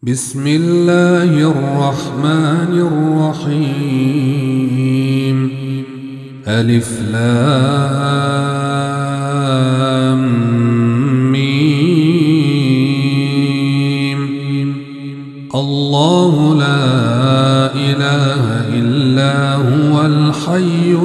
بسم الله الرحمن الرحيم. ألف لام ميم. الله لا إله إلا هو الحي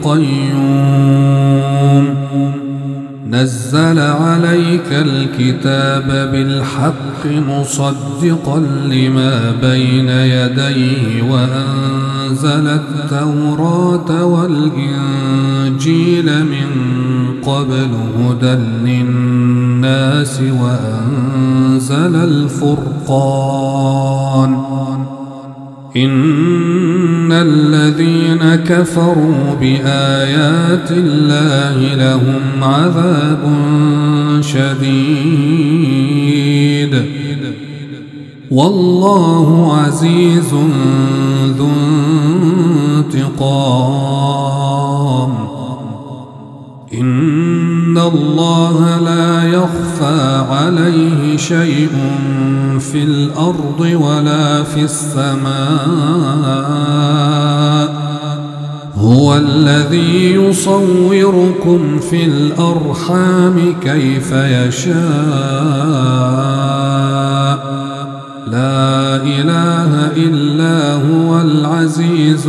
القيوم. نزل عليك الكتاب بالحق مصدقا لما بين يديه وأنزل التوراة والإنجيل من قبل هدى للناس وأنزل الفرقان. إن الذين كفروا بآيات الله لهم عذاب شديد والله عزيز ذو انتقام. إن الله لا يخفى عليه شيء في الأرض ولا في السماء. هو الذي يصوركم في الأرحام كيف يشاء. لا إله إلا هو العزيز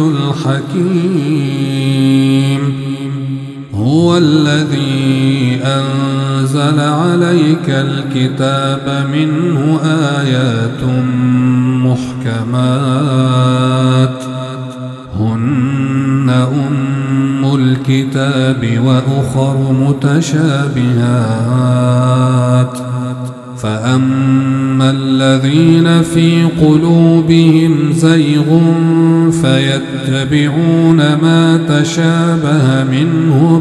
الحكيم. هو الذي أنزل عليك الكتاب منه آيات محكمات هن أم الكتاب وأخر متشابهات. فأما الذين في قلوبهم زيغ فيتبعون ما تشابه منه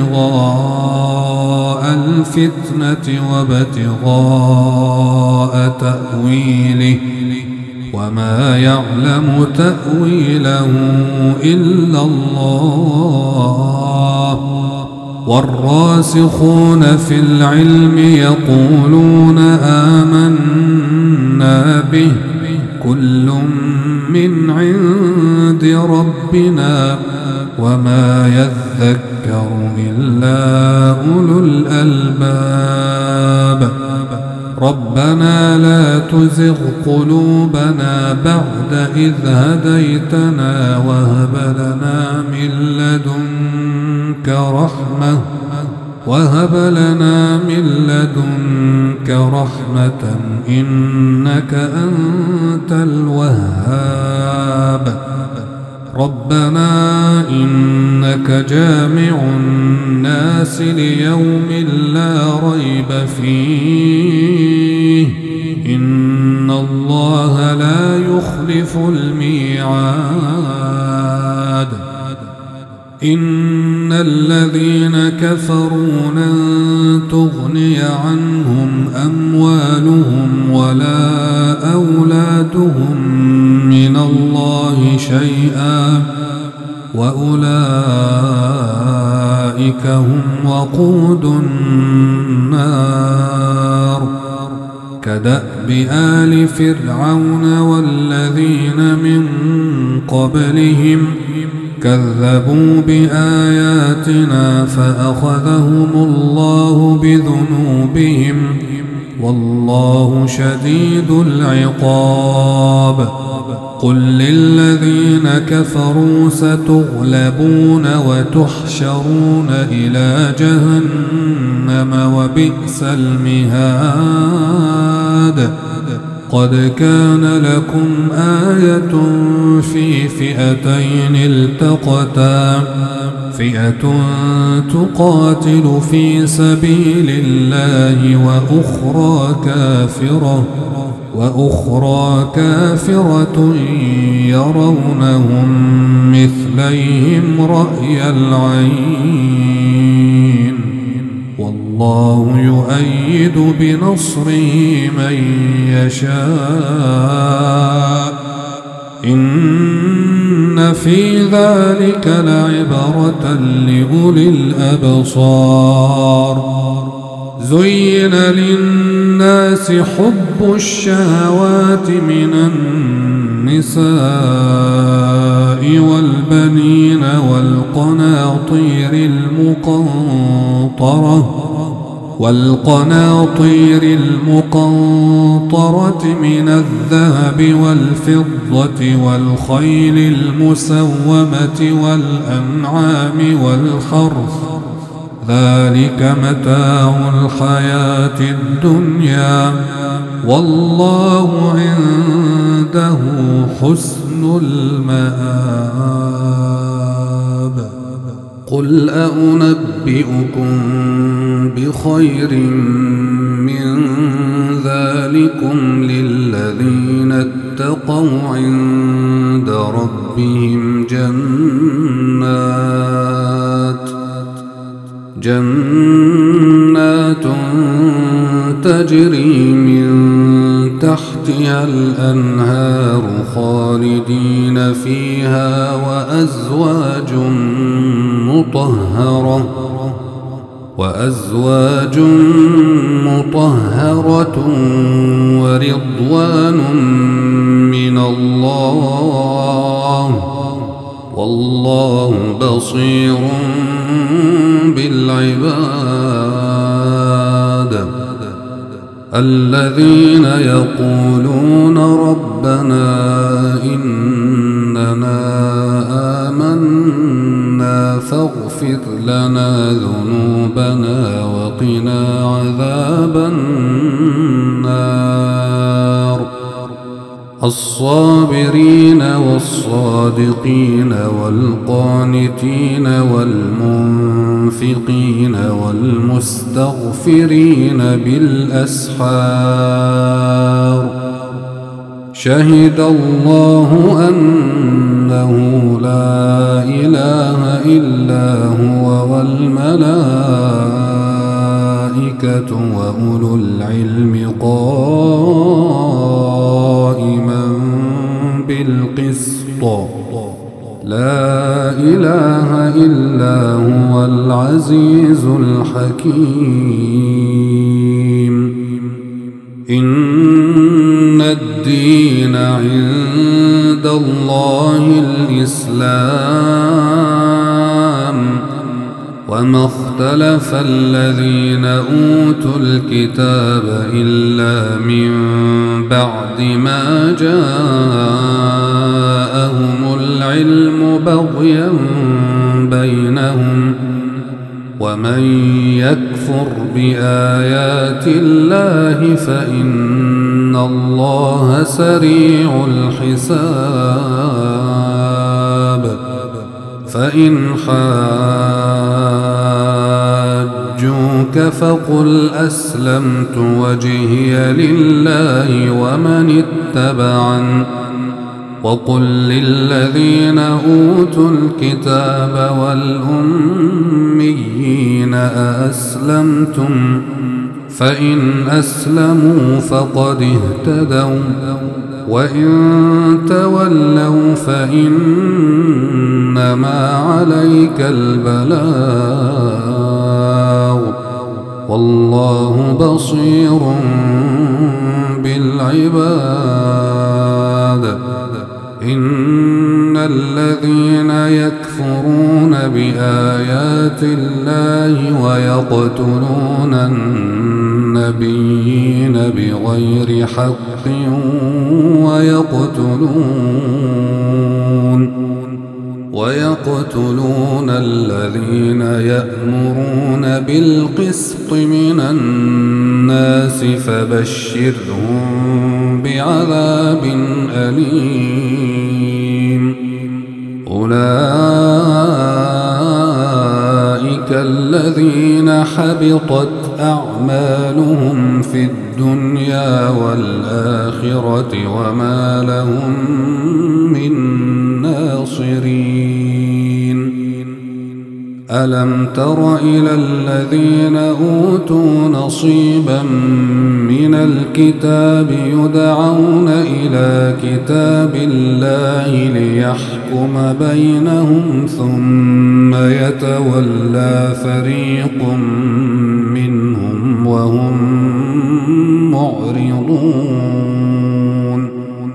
ابتغاء الفتنة وابتغاء تأويله وما يعلم تأويله إلا الله. والراسخون في العلم يقولون آمنا به كل من عند ربنا وما يذكر إلا أولو الألباب. ربنا لا تزغ قلوبنا بعد إذ هديتنا وهب لنا من لدنك رحمة إنك أنت الوهاب. ربنا إنك جامع الناس ليوم لا ريب فيه إن الله لا يخلف الميعاد. إن الذين كفروا لن تغني عنهم أموالهم ولا أولادهم من الله شيئا وأولئك هم وقود النار. كدأب آل فرعون والذين من قبلهم كذبوا بآياتنا فأخذهم الله بذنوبهم والله شديد العقاب. قل للذين كفروا ستغلبون وتحشرون إلى جهنم وبئس المهاد. قد كان لكم آية في فئتين التقتا فئة تقاتل في سبيل الله وأخرى كافرة يرونهم مثليهم رأي العين والله يؤيد بنصره من يشاء. إن في ذلك لعبرة لأولي الأبصار. زين للناس حب الشهوات من النساء والبنين والقناطير المقنطرة من الذهب والفضة والخيل المسومة والأنعام والحرث ذلك متاع الحياة الدنيا والله عنده حسن المآب. قل أنبئكم بخير من ذلكم للذين اتقوا عند ربهم جنات تجري من تحتها الأنهار خالدين فيها وأزواج مطهرة ورضوان من الله والله بصير بالعباد. الذين يقولون ربنا إننا آمنا فاغفر لنا ذنوبنا وقنا عذاب النار. الصابرين والصادقين والقانتين والمنفقين والمستغفرين بالأسحار. شهد الله أنه لا إله إلا هو والملائكة وأولو العلم قائما بالقسط لا إله إلا هو العزيز الحكيم. إن الدين عند الله الإسلام وما اختلف الذين أوتوا الكتاب إلا من بعد ما جاءهم العلم بغيا بينهم ومن يكفر بآيات الله فإن الله سريع الحساب. فإن حاجوك فقل أسلمت وجهي لله ومن اتبعن وقل للذين أوتوا الكتاب والأميين أأسلمتم فإن أسلموا فقد اهتدوا وإن تولوا فإنما عليك البلاغ والله بصير بالعباد. إن الذين يكفرون بآيات الله ويقتلون النبيين بغير حق ويقتلون الذين يأمرون بالقسط من الناس فبشرهم بعذاب أليم. أولئك الذين حبطت أعمالهم في الدنيا والآخرة وما لهم من ناصرين. ألم تر إلى الذين أوتوا نصيبا من الكتاب يدعون إلى كتاب الله ليحكم بينهم ثم يتولى فريق منهم وهم معرضون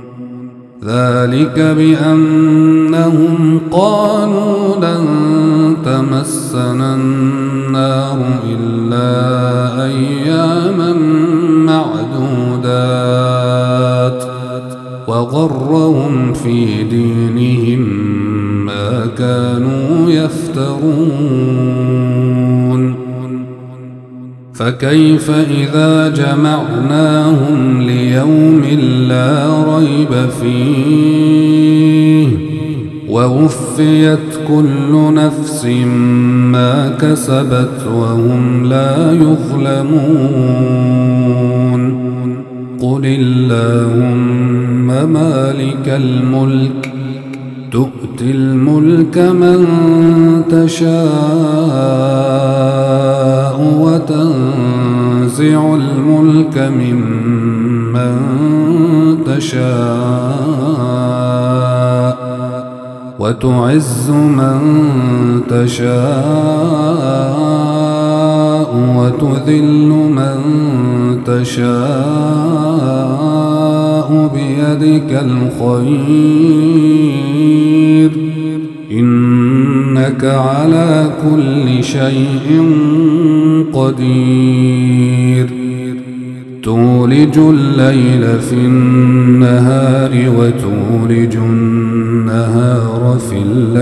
ذلك بأنهم قالوا لن تمسنا النار إلا أياما معدودات وغرهم في دينهم ما كانوا يفترون فكيف إذا جمعناهم ليوم لا ريب فيه ووفيت كل نفس ما كسبت وهم لا يظلمون قل اللهم مالك الملك تؤتي الملك من تشاء وتنزع الملك ممن تشاء وتعز من تشاء وتذل من تشاء بيدك الخير إنك على كل شيء قدير تولج الليل في النهار وتولج النهار في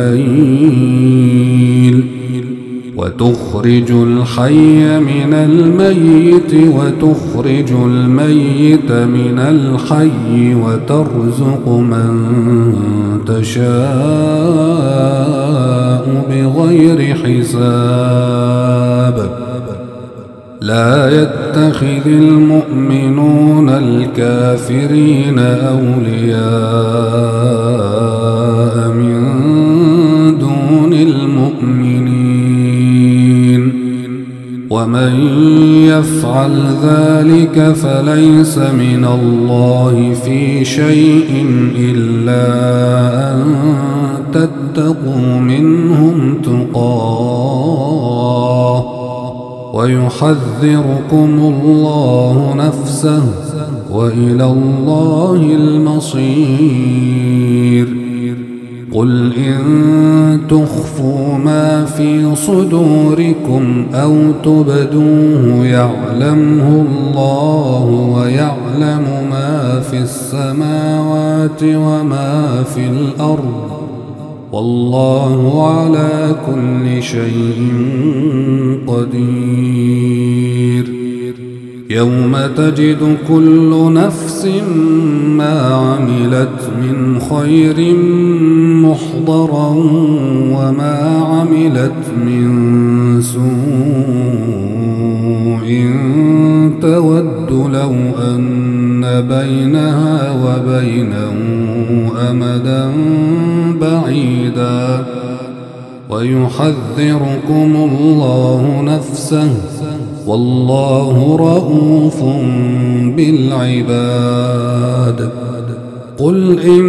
الليل وتخرج الحي من الميت وتخرج الميت من الحي وترزق من تشاء بغير حساب لا يتخذ المؤمنون الكافرين أولياء من دون المؤمنين ومن يفعل ذلك فليس من الله في شيء إلا أن تتقوا منهم تقاه ويحذركم الله نفسه وإلى الله المصير قل إن تخفوا ما في صدوركم أو تبدوه يعلمه الله ويعلم ما في السماوات وما في الأرض والله على كل شيء قدير يوم تجد كل نفس ما عملت من خير محضرا وما عملت من سوء تود لو أن بينها وبينه أمدا بعيدا ويحذركم الله نفسه والله رؤوف بالعباد قل إن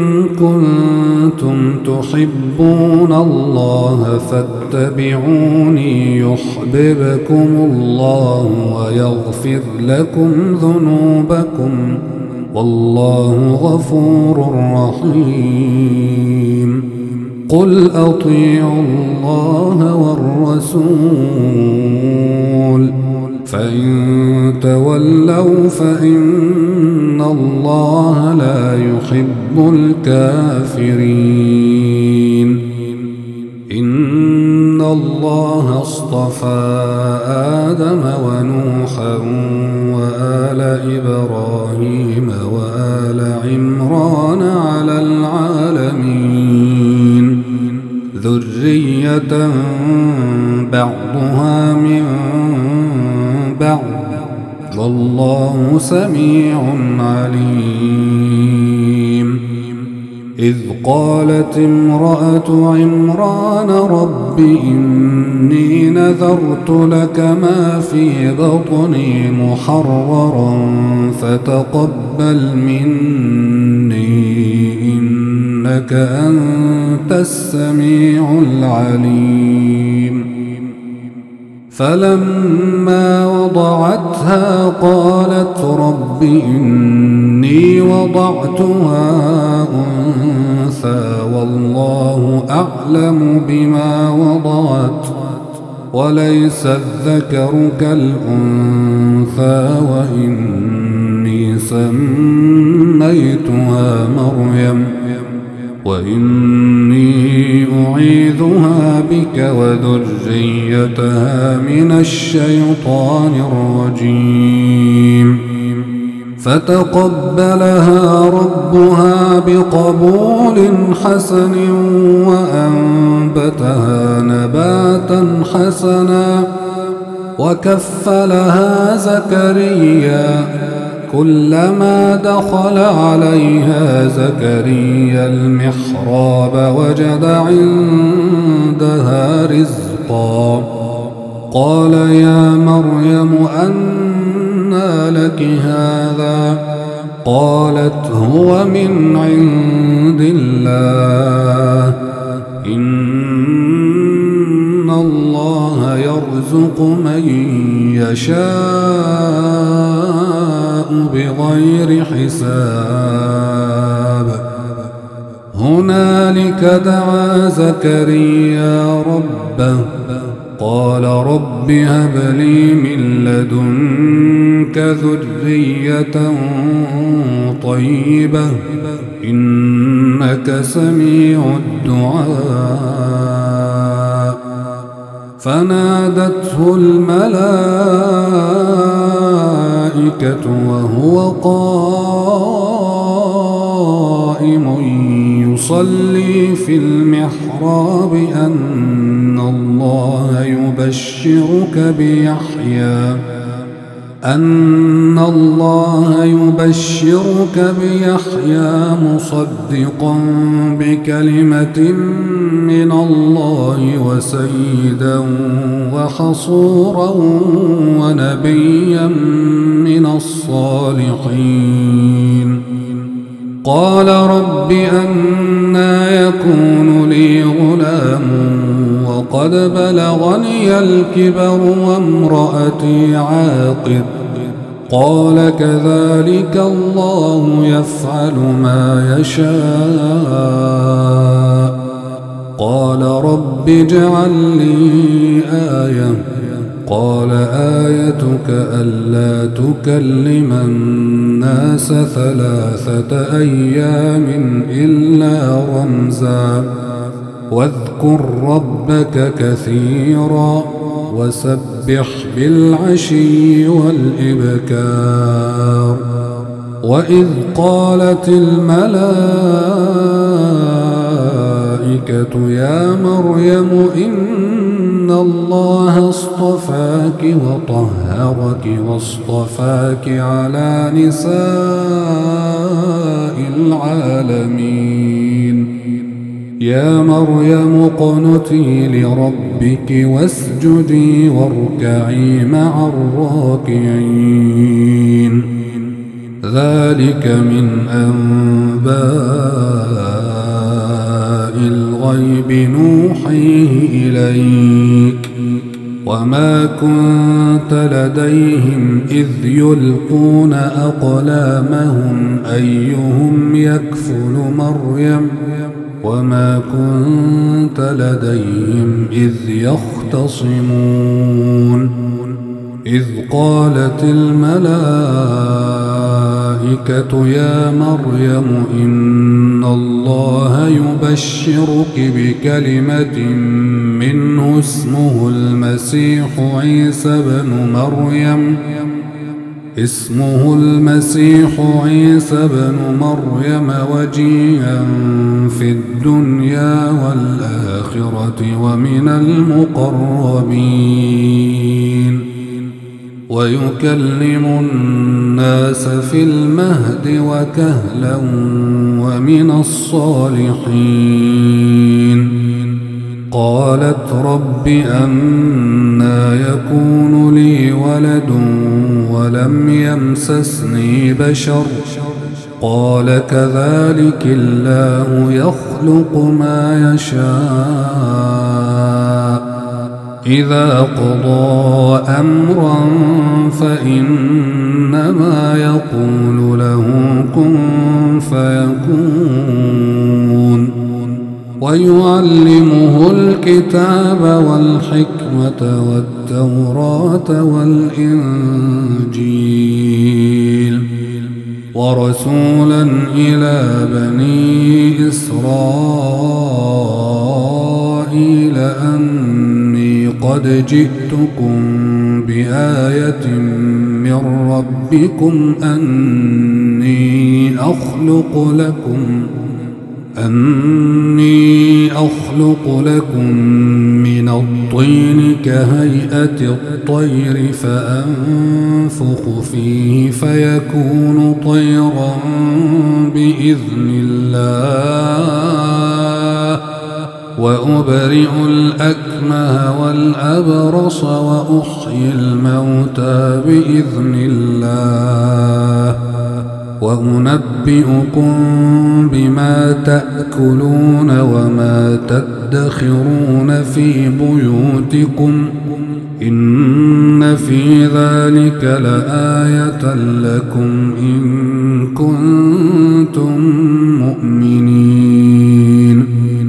كنتم تحبون الله فاتبعوني يحببكم الله ويغفر لكم ذنوبكم والله غفور رحيم قل أطيعوا الله والرسول فإن تولوا فإن الله لا يحب الكافرين إن الله اصطفى آدم ونوحا وآل إبراهيم وآل عمران على العالمين ذرية بعضها من بعض والله سميع عليم إذ قالت امرأة عمران رب إني نذرت لك ما في بطني محررا فتقبل مني إنك أنت السميع العليم فلما وضعتها قالت رب إني وضعتها أنثى والله أعلم بما وضعت وليس الذكر كالأنثى وإني سميتها مريم وإني أعيذها بك وذريتها من الشيطان الرجيم فتقبلها ربها بقبول حسن وأنبتها نباتا حسنا وكفلها زكريا كلما دخل عليها زكريا المحراب وجد عندها رزقا قال يا مريم أنى لك هذا قالت هو من عند الله إن الله يرزق من يشاء بغير حساب هنالك دعا زكريا ربه قال رب هب لي من لدنك ذرية طيبة إنك سميع الدعاء فنادته الملائكة وهو قائم يصلي في المحراب أن الله يبشرك بيحيى مصدقا بكلمة من الله وسيدا وحصورا ونبيا من الصالحين قال رب أنى يكون لي غلام وقد بلغني الكبر وامرأتي عاقر قال كذلك الله يفعل ما يشاء قال رب اجعل لي آية قال آيتك ألا تكلم الناس 3 أيام إلا رمزا واذكر ربك كثيرا وسبح بالعشي والإبكار وإذ قالت الملائكة يا مريم إن الله اصطفاك وطهرك واصطفاك على نساء العالمين يا مريم اقنتي لربك واسجدي واركعي مع الراكعين ذلك من أنباء الغيب نوحيه إليك وما كنت لديهم إذ يلقون أقلامهم أيهم يكفل مريم وما كنت لديهم إذ يختصمون إذ قالت الملائكة يا مريم إن الله يبشرك بكلمة منه اسمه المسيح عيسى بن مريم وجيها في الدنيا والآخرة ومن المقربين ويكلم الناس في المهد وكهلا ومن الصالحين قالت رب أنى يكون لي ولد ولم يمسسني بشر قال كذلك الله يخلق ما يشاء إذا قضى أمرا فإنما يقول له كن فيكون ويعلمه الكتاب والحكمة والتوراة والإنجيل ورسولا إلى بني إسرائيل أني قد جئتكم بآية من ربكم أني أخلق لكم من الطين كهيئة الطير فأنفخ فيه فيكون طيرا بإذن الله وأبرئ الأكمه والأبرص وأحيي الموتى بإذن الله وأنبئكم بما تأكلون وما تدخرون في بيوتكم إن في ذلك لآية لكم إن كنتم مؤمنين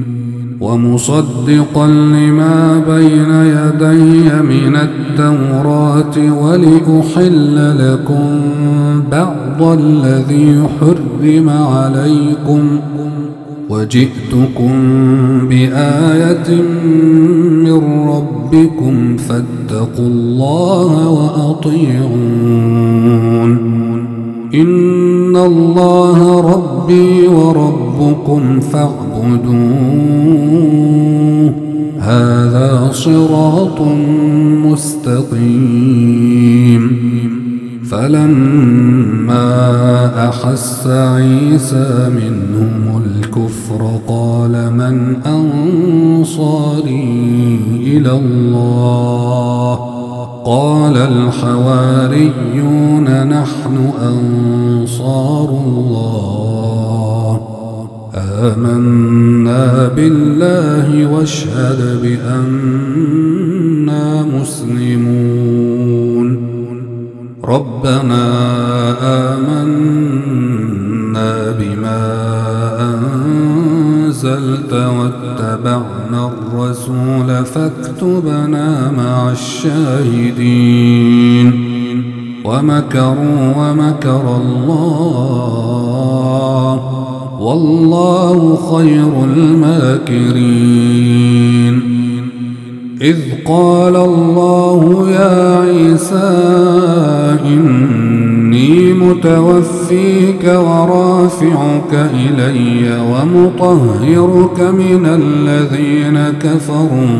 ومصدقا لما بين يدي من التوراة ولأحل لكم بعض الذي حرم عليكم وجئتكم بآية من ربكم فاتقوا الله وأطيعون إن الله ربي وربكم فاعبدوه هذا صراط مستقيم فلما أحس عيسى منهم الكفر قال من أنصاري إلى الله قال الحواريون نحن أنصار الله آمنا بالله واشهد بأننا مسلمون ربنا آمنا بما أنزلت واتبعنا الرسول فاكتبنا مع الشاهدين ومكروا ومكر الله والله خير الماكرين إذ قال الله يا عيسى إني متوفيك ورافعك إلي ومطهرك من الذين كفروا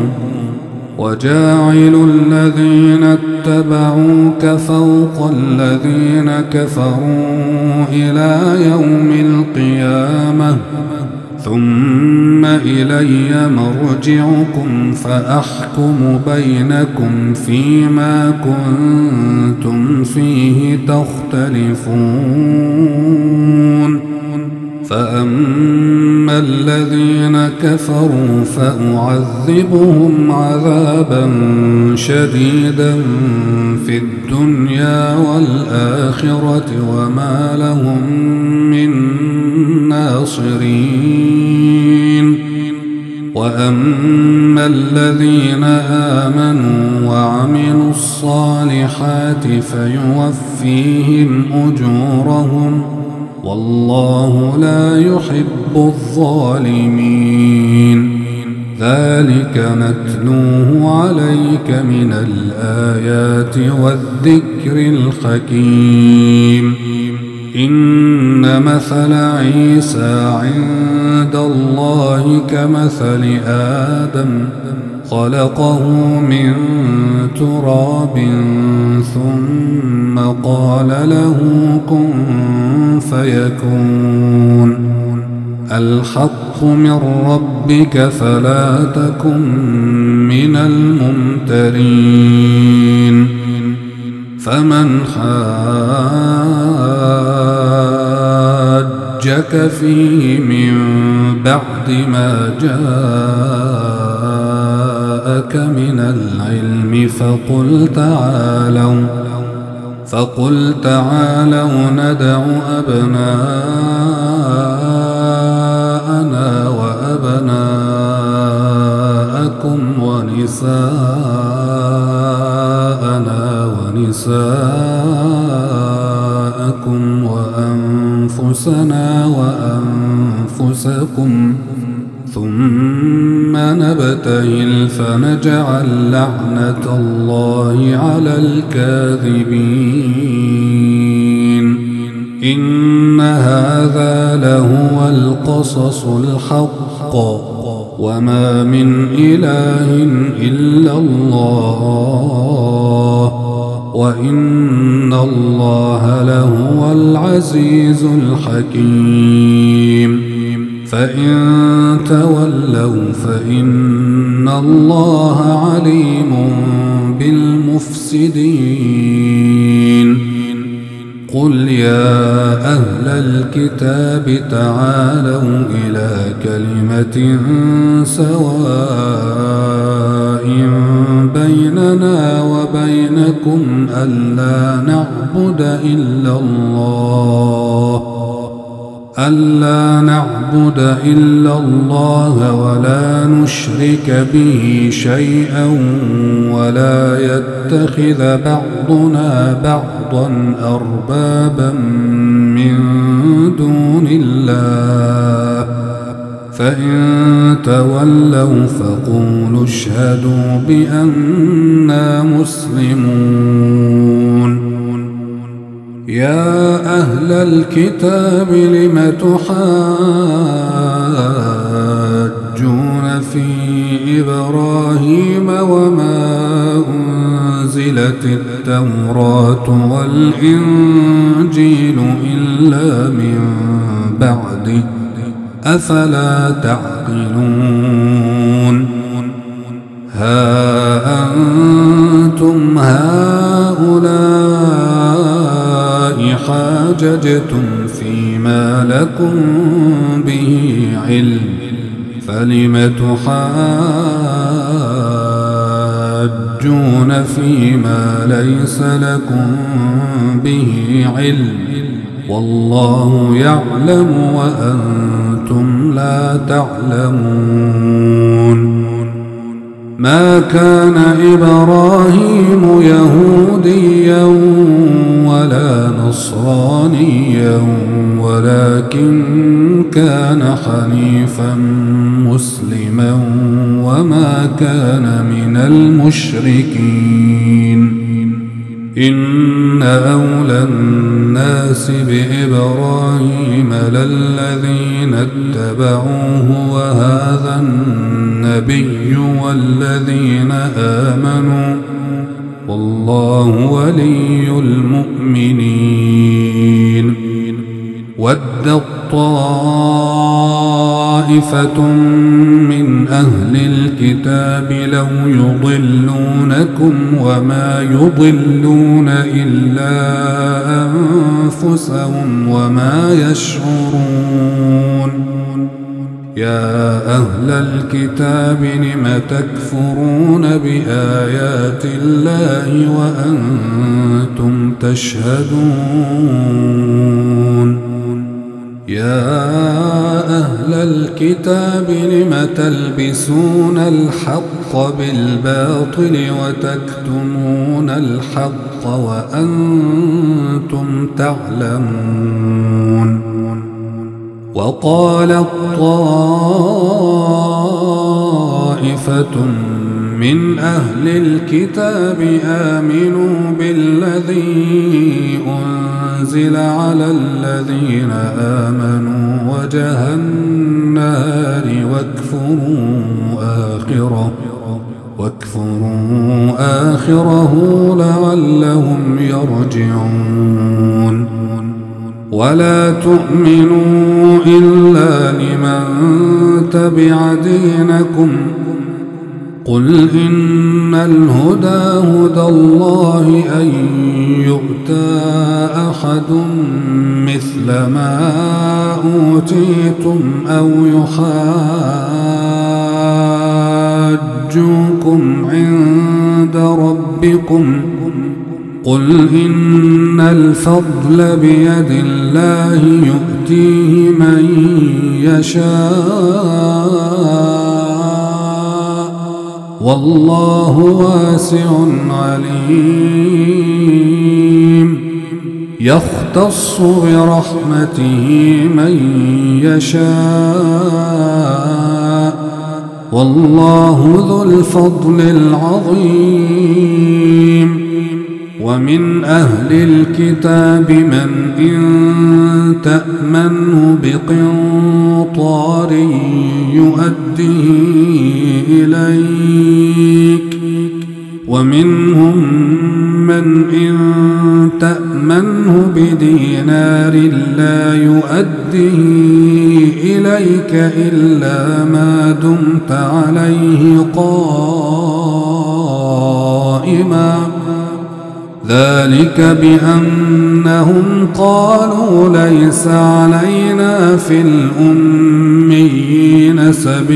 وجاعل الذين اتبعوك فوق الذين كفروا إلى يوم القيامة ثم إلي مرجعكم فأحكم بينكم فيما كنتم فيه تختلفون فأما الذين كفروا فأعذبهم عذابا شديدا في الدنيا والآخرة وما لهم من ناصرين وأما الذين آمنوا وعملوا الصالحات فيوفيهم أجورهم والله لا يحب الظالمين ذلك نتلوه عليك من الآيات والذكر الحكيم إن مثل عيسى عند الله كمثل آدم خلقه من تراب ثم قال له كن فيكون الحق من ربك فلا تكن من الممترين فمن حاجك فيه من بعد ما جاءك جاءك من العلم فقل تعالوا ندع أبناءنا وأبناءكم ونساءنا ونساءكم وأنفسنا وأنفسكم ثم نبتهل فنجعل لعنة الله على الكاذبين. إن هذا لهو القصص الحق وما من إله إلا الله وإن الله لهو العزيز الحكيم. فإن تولوا فإن الله عليم بالمفسدين. قل يا أهل الكتاب تعالوا إلى كلمة سواء بيننا وبينكم ألا نعبد إلا الله ولا نشرك به شيئا ولا يتخذ بعضنا بعضا أربابا من دون الله. فإن تولوا فقولوا اشهدوا بأننا مسلمون. يا أهل الكتاب لم تحاجون في إبراهيم وما أنزلت التوراة والإنجيل إلا من بعده أفلا تعقلون. ها أنتم هؤلاء حاججتم فيما لكم به علم فلم تحاجون فيما ليس لكم به علم والله يعلم وأنتم لا تعلمون. ما كان إبراهيم يهوديا ولا نصرانيا ولكن كان حنيفا مسلما وما كان من المشركين. إن أولى الناس بإبراهيم للذين اتبعوه وهذا النبي والذين آمنوا والله ولي المؤمنين. ودت طائفة من أهل الكتاب لو يضلونكم وما يضلون إلا أنفسهم وما يشعرون. يا أهل الكتاب لم تكفرون بآيات الله وأنتم تشهدون. يا أهل الكتاب لم تلبسون الحق بالباطل وتكتمون الحق وأنتم تعلمون. وقالت طائفة من أهل الكتاب آمنوا بالذي أنزل على الذين آمنوا وجه النار واكفروا آخره لعلهم يرجعون. ولا تؤمنوا إلا لمن تبع دينكم قل إن الهدى هدى الله أن يؤتى أحد مثل ما أوتيتم أو يحاجوكم عند ربكم قل إن الفضل بيد الله يؤتيه من يشاء والله واسع عليم يختص برحمته من يشاء والله ذو الفضل العظيم ومن أهل الكتاب من إن تأمنه بقنطار يؤديه إليك ومنهم من إن تأمنه بدينار لا يؤديه إليك إلا ما دمت عليه قائما ذلك بأنهم قالوا ليس علينا في الأميين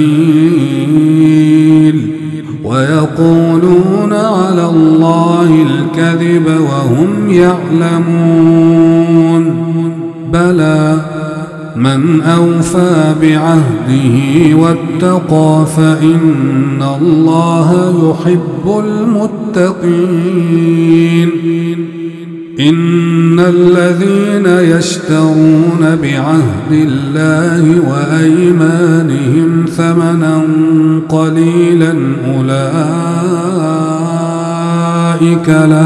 سبيل ويقولون على الله الكذب وهم يعلمون بلى من أوفى بعهده واتقى فإن الله يحب المتقين إن الذين يشترون بعهد الله وأيمانهم ثمنا قليلا أولئك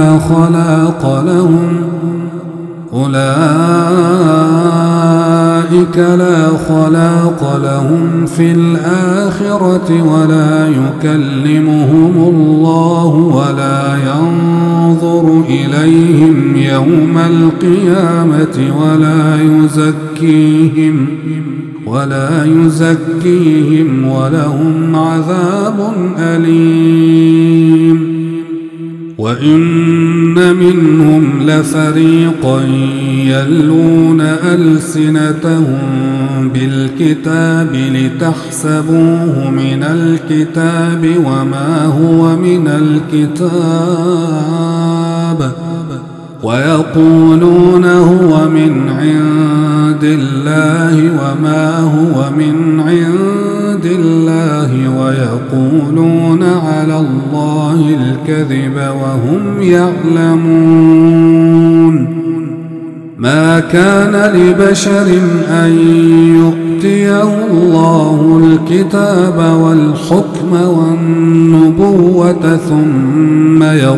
لا خلاق لهم في الآخرة ولا يكلمهم الله ولا ينظر إليهم يوم القيامة ولا يزكيهم ولهم عذاب أليم وإن منهم لفريقا يلون ألسنتهم بالكتاب لتحسبوه من الكتاب وما هو من الكتاب ويقولون هو من عند الله وما هو من عند الله ويقولون على الله الكذب وهم يعلمون ما كان لبشر أن يؤتيه الله الكتاب والحكم والنبوة ثم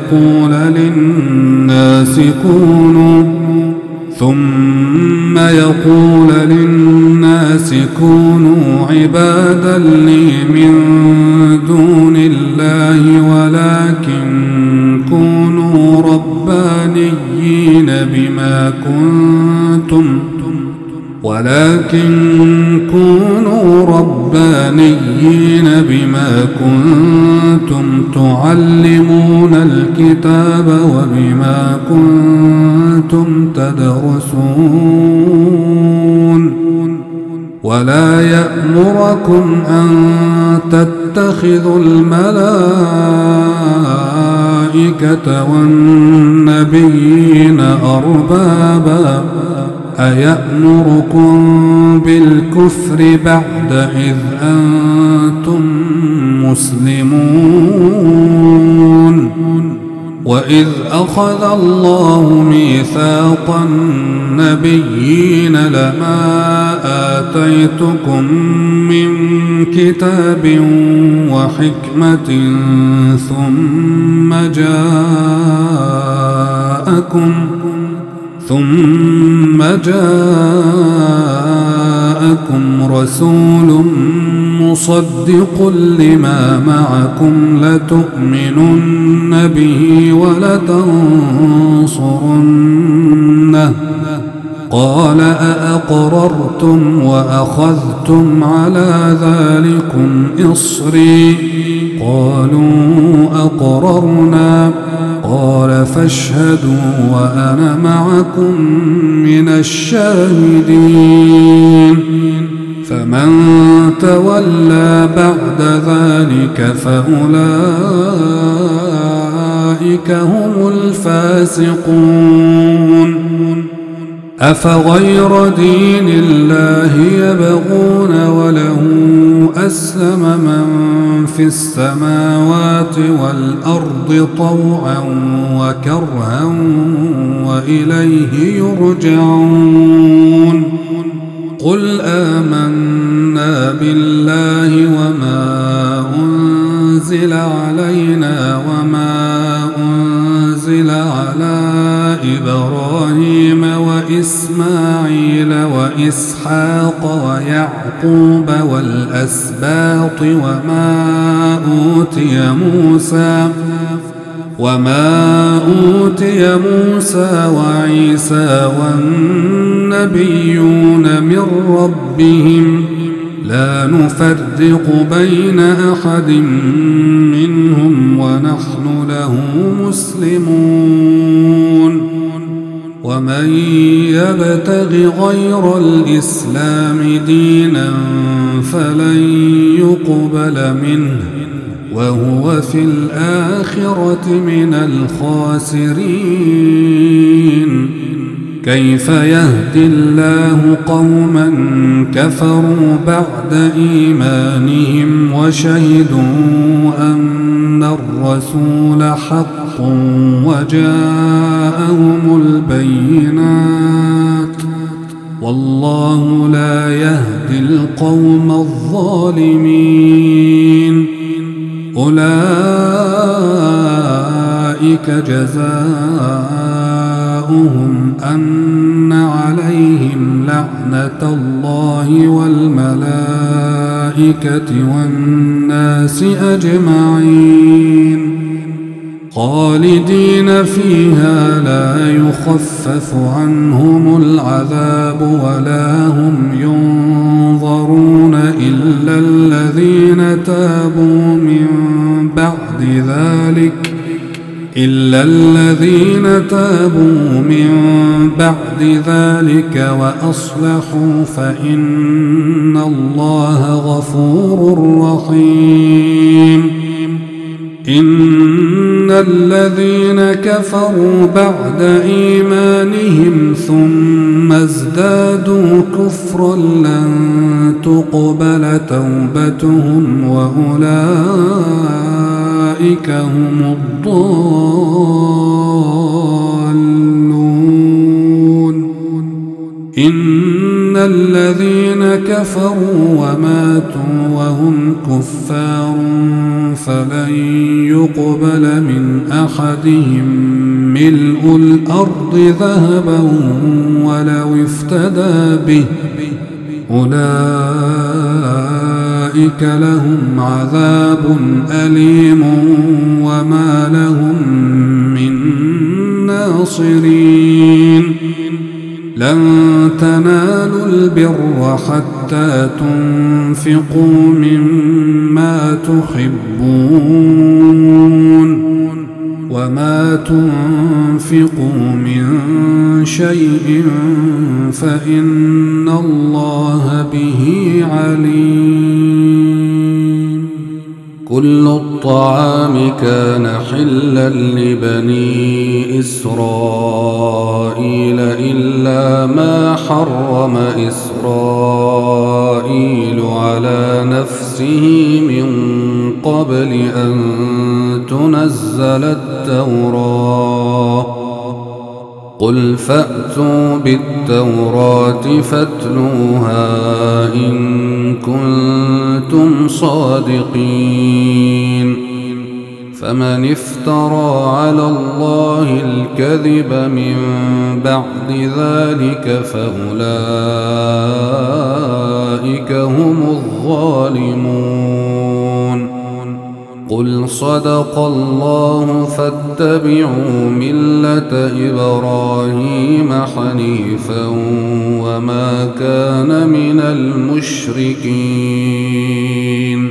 يقول للناس كونوا عبادا لي من دون الله ولكن كونوا ربانيين بما كنتم تعلمون الكتاب وبما كنتم تدرسون ولا يأمركم أن تتخذوا الملائكة والنبيين أربابا أيأمركم بالكفر بعد إذ أنتم مسلمون وإذ أخذ الله ميثاق النبيين لما آتيتكم من كتاب وحكمة ثم جاءكم رسول مصدق لما معكم لتؤمنن به ولتنصرنه قال أأقررتم وأخذتم على ذلكم إصري قالوا أقررنا قال فاشهدوا وأنا معكم من الشاهدين فمن تولى بعد ذلك فأولئك هم الفاسقون أفغير دين الله يبغون وله أسلم من في السماوات والأرض طوعا وكرها وإليه يرجعون قل آمنا بالله وما أنزل علينا وما أنزل على إبراهيم وإسماعيل وإسحاق ويعقوب والأسباط وما أوتي موسى وعيسى والنبيون من ربهم لا نفرق بين أحد منهم ونحن له مسلمون ومن يبتغ غير الإسلام دينا فلن يقبل منه وهو في الآخرة من الخاسرين كيف يهدي الله قوما كفروا بعد إيمانهم وشهدوا أن الرسول حق وجاءهم البينات والله لا يهدي القوم الظالمين أولئك جزاؤهم أن عليهم لعنة الله والملائكة والناس أجمعين خالدين فيها لا يخفف عنهم العذاب ولا هم ينظرون إلا الذين تابوا من بعد ذلك وأصلحوا فإن الله غفور رحيم إن الذين كفروا بعد إيمانهم ثم ازدادوا كفرا لن تقبل توبتهم وأولئك هم الضالون إن الذين كفروا وماتوا وهم كفار فلن يقبل من أحدهم ملء الأرض ذهبا ولو افتدى به أولئك لهم عذاب أليم وما لهم من ناصرين لن تنالوا البر حتى تنفقوا مما تحبون وما تنفقوا من شيء فإن الله به عليم كل الطعام كان حلا لبني إسرائيل إلا ما حرم إسرائيل على نفسه من قبل أن تنزل التوراة قل فأتوا بالتوراة فاتلوها إن كنتم صادقين فمن افترى على الله الكذب من بعد ذلك فأولئك هم الظالمون قل صدق الله فاتبعوا ملة إبراهيم حنيفا وما كان من المشركين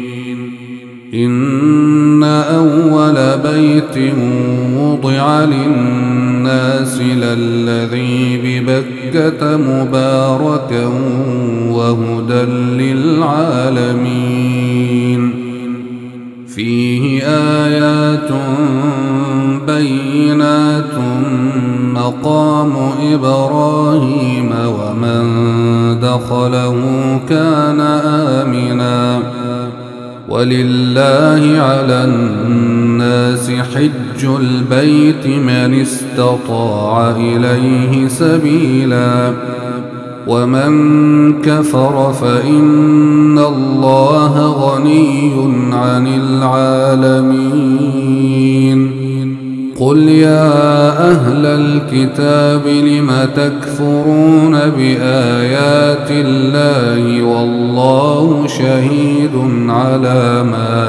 إن أول بيت وضع للناس للذي ببكة مباركا وهدى للعالمين فيه آيات بينات مقام إبراهيم ومن دخله كان آمنا ولله على الناس حج البيت من استطاع إليه سبيلا ومن كفر فإن الله غني عن العالمين قل يا أهل الكتاب لم تكفرون بآيات الله والله شهيد على ما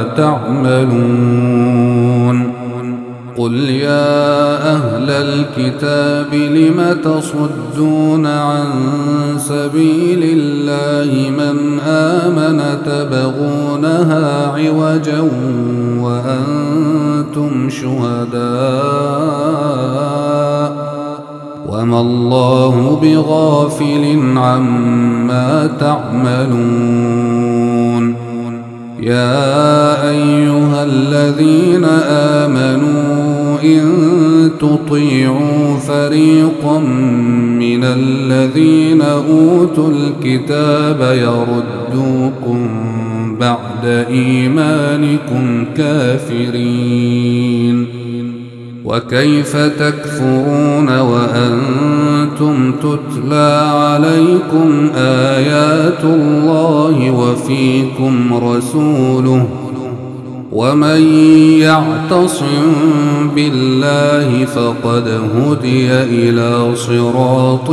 تعملون قل يا أهل الكتاب لم تصدون عن سبيل الله من آمن تبغونها عوجا وأنتم شهداء وما الله بغافل عما تعملون يا أيها الذين آمنوا إن تطيعوا فريقا من الذين أوتوا الكتاب يردوكم بعد إيمانكم كافرين وكيف تكفرون وأنتم تتلى عليكم آيات الله وفيكم رسوله ومن يعتصم بالله فقد هدي إلى صراط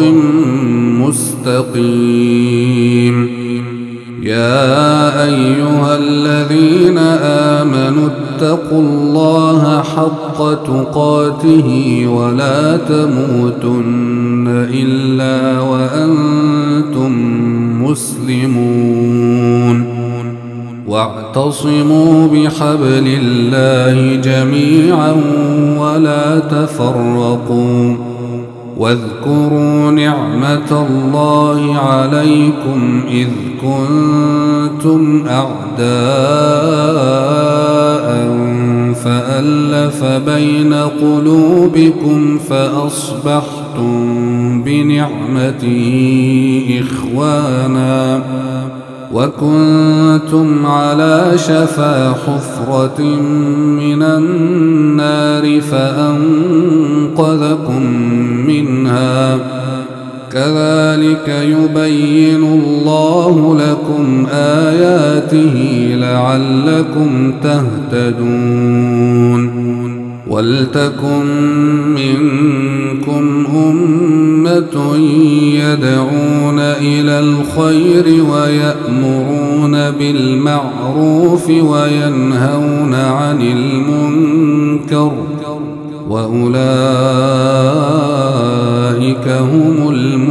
مستقيم يا أيها الذين آمنوا اتقوا الله حق تقاته ولا تموتن إلا وأنتم مسلمون واعتصموا بحبل الله جميعا ولا تفرقوا واذكروا نعمة الله عليكم إذ كنتم أعداء فألف بين قلوبكم فأصبحتم بنعمته إخوانا وكنتم على شفا حفرة من النار فأنقذكم منها كذلك يبين الله لكم آياته لعلكم تهتدون ولتكن منكم أمة يدعون إلى الخير ويأمرون بالمعروف وينهون عن المنكر وأولئك هم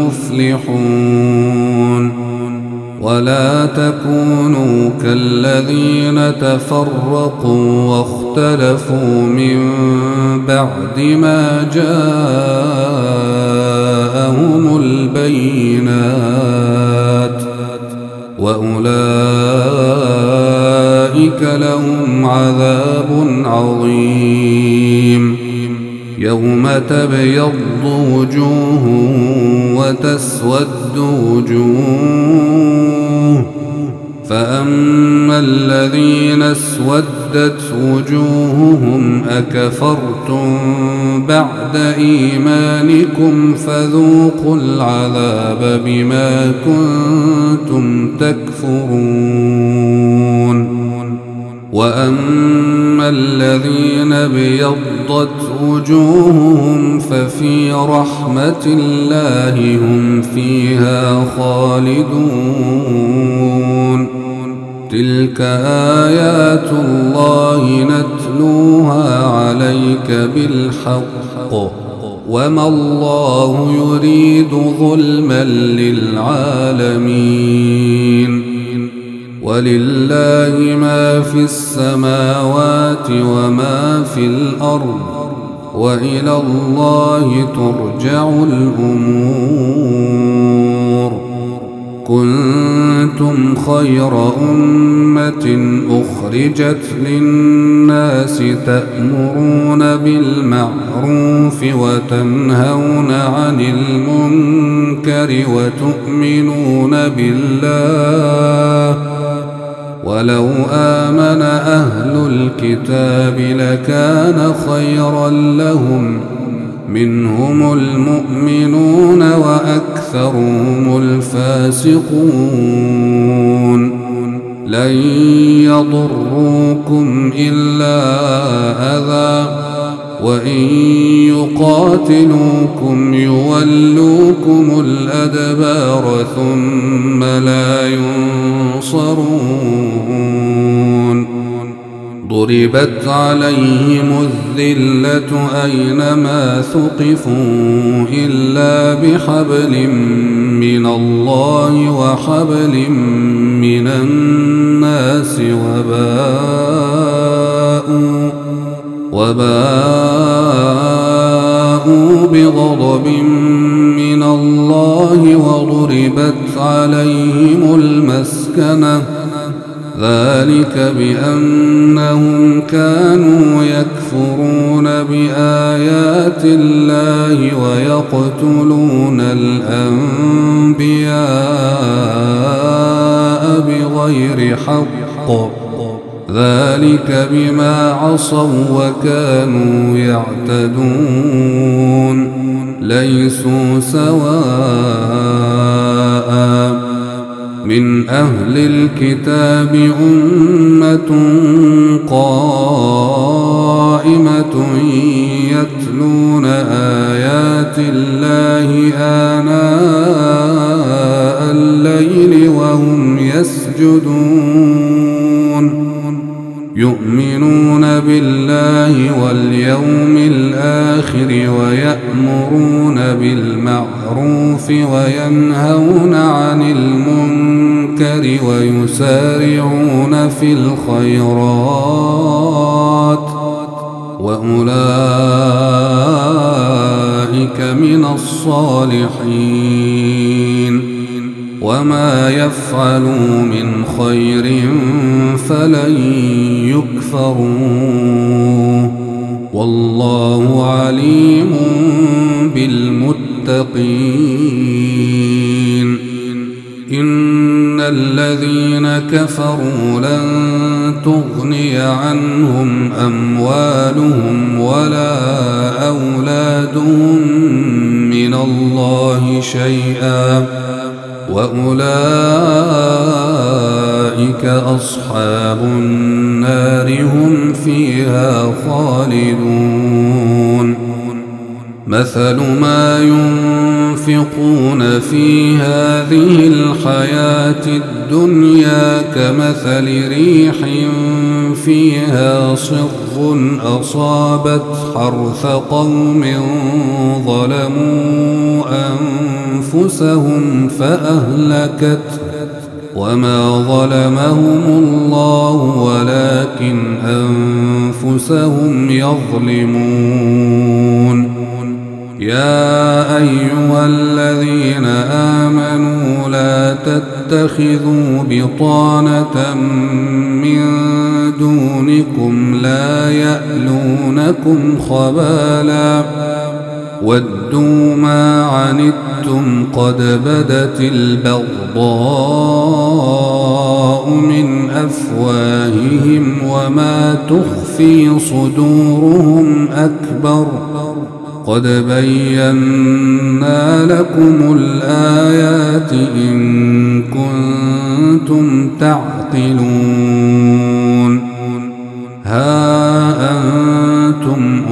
المفلحون ولا تكونوا كالذين تفرقوا واختلفوا من بعد ما جاءهم البينات وأولئك لهم عذاب عظيم يوم تبيض وجوه وتسود وجوه فأما الذين اسودت وجوههم أكفرتم بعد إيمانكم فذوقوا العذاب بما كنتم تكفرون وأما الذين ابيضت وجوههم ففي رحمة الله هم فيها خالدون تلك آيات الله نتلوها عليك بالحق وما الله يريد ظلما للعالمين ولله ما في السماوات وما في الأرض وإلى الله ترجع الأمور كنتم خير أمة أخرجت للناس تأمرون بالمعروف وتنهون عن المنكر وتؤمنون بالله ولو آمن أهل الكتاب لكان خيرا لهم منهم المؤمنون وأكثرهم الفاسقون لن يضروكم إلا أذى وإن يقاتلوكم يولوكم الأدبار ثم لا ينصرون ضربت عليهم الذلة أينما ثقفوا إلا بحبل من الله وحبل من الناس وباءوا بغضب من الله وضربت عليهم المسكنة ذلك بأنهم كانوا يكفرون بآيات الله ويقتلون الأنبياء بغير حق ذلك بما عصوا وكانوا يعتدون ليسوا سواء من أهل الكتاب أمة قائمة يتلون آيات الله آناء الليل وهم يسجدون يؤمنون بالله واليوم الآخر ويأمرون بالمعروف وينهون عن المنكر ويسارعون في الخيرات وأولئك من الصالحين وما يفعلوا من خير فلن يكفروه والله عليم بالمتقين إن الذين كفروا لن تغني عنهم أموالهم ولا أولادهم من الله شيئا وأولئك أصحاب النار هم فيها خالدون مثل ما ينفقون في هذه الحياة الدنيا كمثل ريح فيها صر أصابت حرث قوم ظلموا أنفسهم فأهلكت وما ظلمهم الله ولكن أنفسهم يظلمون يا أيها الذين آمنوا لا تتخذوا بطانة من دونكم لا يألونكم خبالا ودوا ما عنتم قد بدت البغضاء من أفواههم وما تخفي صدورهم أكبر قد بينا لكم الآيات إن كنتم تعقلون ها أنتم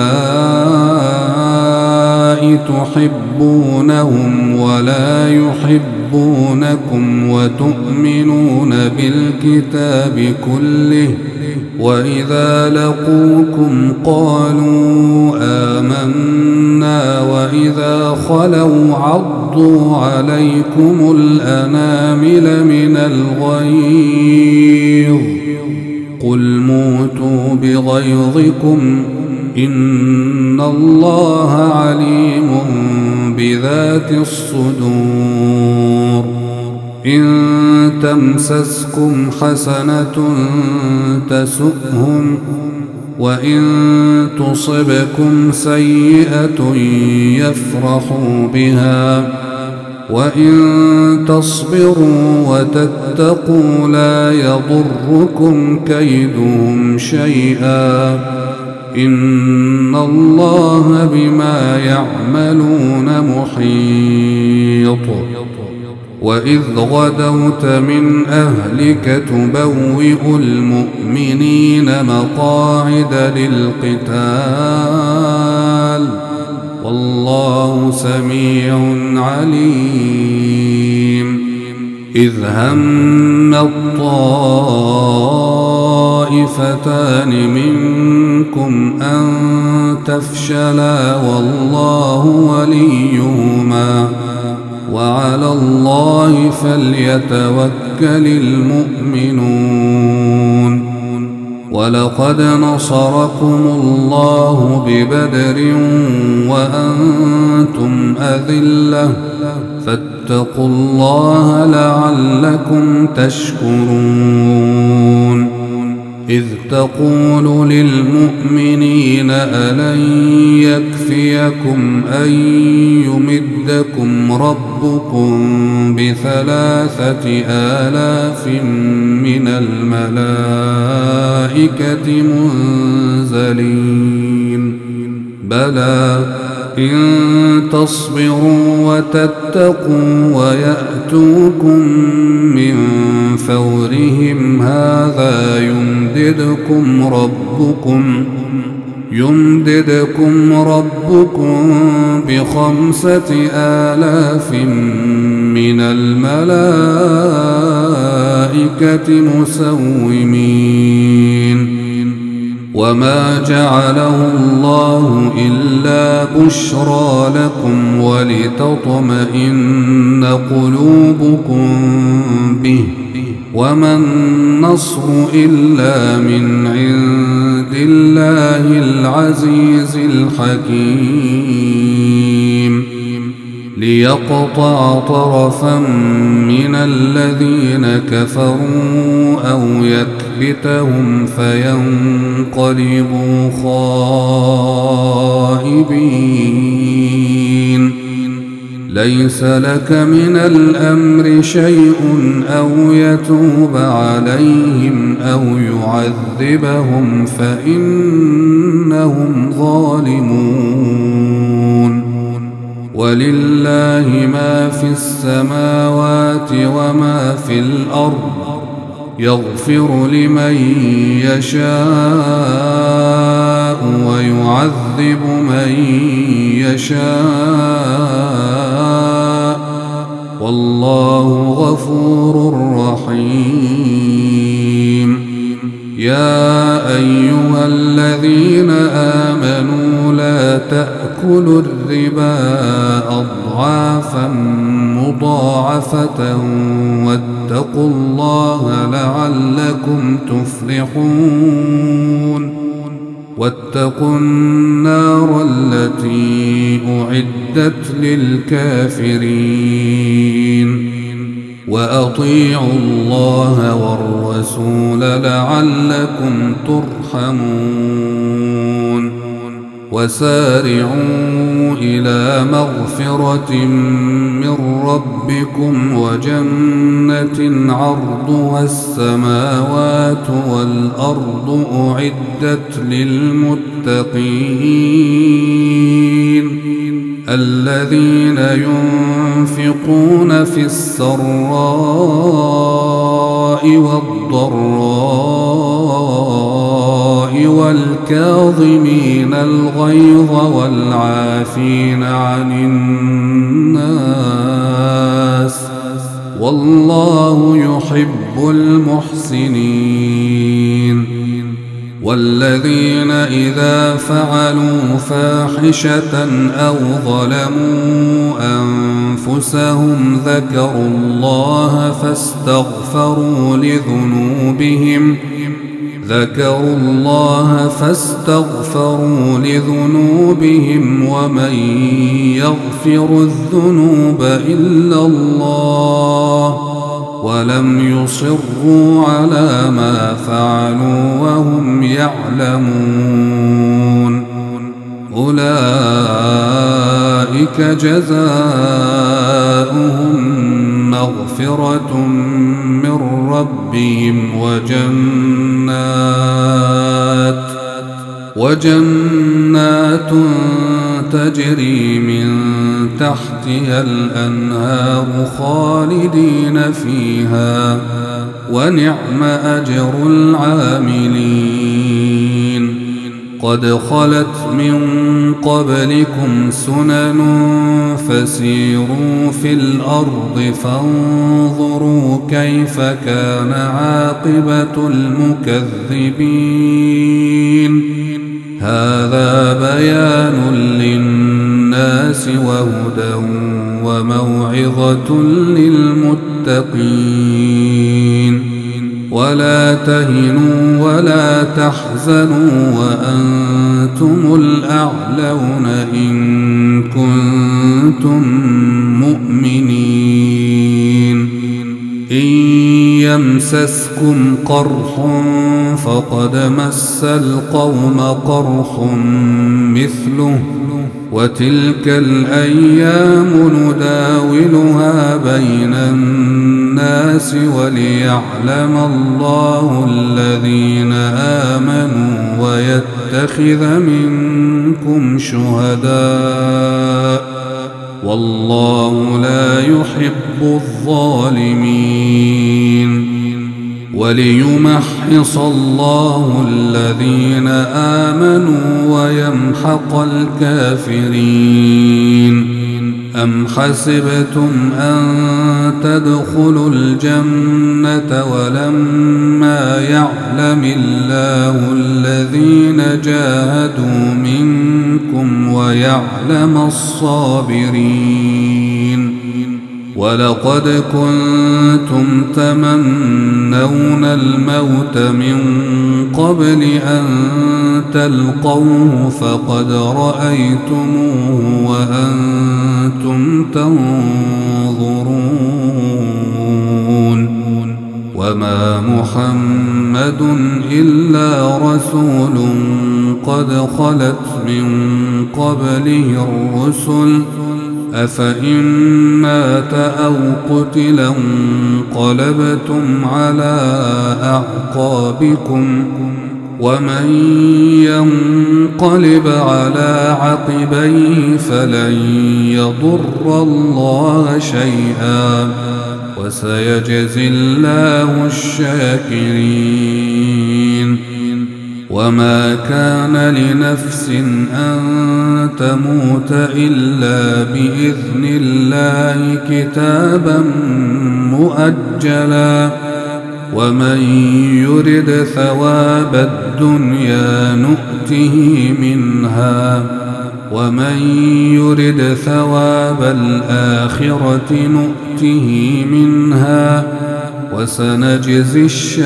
أولئك تحبونهم ولا يحبونكم وتؤمنون بالكتاب كله وإذا لقوكم قالوا آمنا وإذا خلوا عضوا عليكم الأنامل من الغيظ قل موتوا بغيظكم إن الله عليم بذات الصدور إن تمسسكم حسنة تسؤهم وإن تصبكم سيئة يفرحوا بها وإن تصبروا وتتقوا لا يضركم كيدهم شيئا إن الله بما يعملون محيط. وإذ غدوت من أهلك تبوئ المؤمنين مقاعد للقتال والله سميع عليم. إذ هم الطائفتان منكم أن تفشلا والله وليهما وعلى الله فليتوكل المؤمنون. ولقد نصركم الله ببدر وأنتم أذلة فاتقوا الله لعلكم تشكرون. إذ تقول للمؤمنين ألن يكفيكم أن يمدكم ربكم ب3,000 من الملائكة منزلين بلى إن تصبروا وتتقوا ويأتوكم من فورهم هذا يمددكم ربكم ب5,000 من الملائكة مسومين. وما جعله الله إلا بشرى لكم ولتطمئن قلوبكم به وما النصر إلا من عند الله العزيز الحكيم. ليقطع طرفا من الذين كفروا أو يكبتهم فينقلبوا خائبين. ليس لك من الأمر شيء أو يتوب عليهم أو يعذبهم فإنهم ظالمون. ولله ما في السماوات وما في الأرض يغفر لمن يشاء ويعذب من يشاء والله غفور رحيم. يا أيها الذين آمنوا لا تأكلوا الربا أضعافا مضاعفة واتقوا الله لعلكم تفلحون. واتقوا النار التي أعدت للكافرين. وأطيعوا الله والرسول لعلكم ترحمون. وسارعوا إلى مغفرة من ربكم وجنة عرضها السماوات والأرض أعدت للمتقين الذين ينفقون في السراء والضراء والكاظمين الغيظ والعافين عن الناس والله يحب المحسنين. والذين إذا فعلوا فاحشة أو ظلموا أنفسهم ذكروا الله فاستغفروا لذنوبهم ومن يغفر الذنوب إلا الله ولم يصروا على ما فعلوا وهم يعلمون أولئك جزاؤهم مغفرة من ربهم وجنات تجري من تحتها الأنهار خالدين فيها ونعم أجر العاملين قد خلت من قبلكم سنن فسيروا في الأرض فانظروا كيف كان عاقبة المكذبين هذا بيان للناس وهدى وموعظة للمتقين ولا تهنوا ولا تحزنوا وأنتم الأعلون إن كنتم مؤمنين إن يمسسكم قرح فقد مس القوم قرح مثله وتلك الأيام نداولها بين الناس وليعلم الله الذين آمنوا ويتخذ منكم شهداء والله لا يحب الظالمين وليمحص الله الذين آمنوا ويمحق الكافرين أم حسبتم أن تدخلوا الجنة ولما يعلم الله الذين جاهدوا منكم ويعلم الصابرين ولقد كنتم تمنون الموت من قبل أن تلقوه فقد رأيتموه وأنتم تنظرون وما محمد إلا رسول قد خلت من قبله الرسل أفإن مات أو قتلا انقلبتم على أعقابكم ومن ينقلب على عقبيه فلن يضر الله شيئا وسيجزي الله الشاكرين وما كان لنفس أن تموت إلا بإذن الله كتابا مؤجلا ومن يرد ثواب الدنيا نؤته منها ومن يرد ثواب الآخرة نؤته منها وسنجزي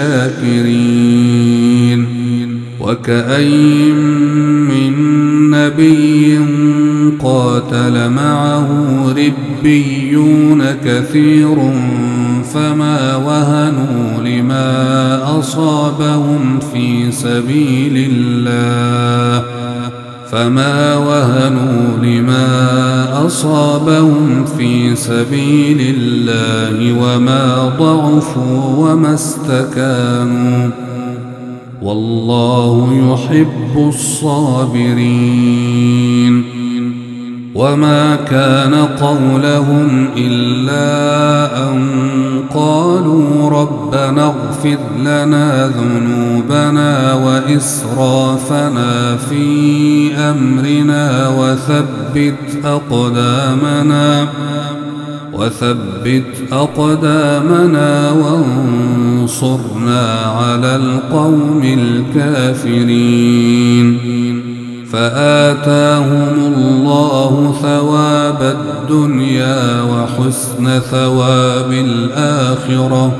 الشاكرين وكأين من نبي قاتل معه ربيون كثير فما وهنوا لما أصابهم في سبيل الله وما ضعفوا وما استكانوا والله يحب الصابرين وما كان قولهم إلا أن قالوا ربنا اغفر لنا ذنوبنا وإسرافنا في أمرنا وثبت أقدامنا وانصرنا على القوم الكافرين فآتاهم الله ثواب الدنيا وحسن ثواب الآخرة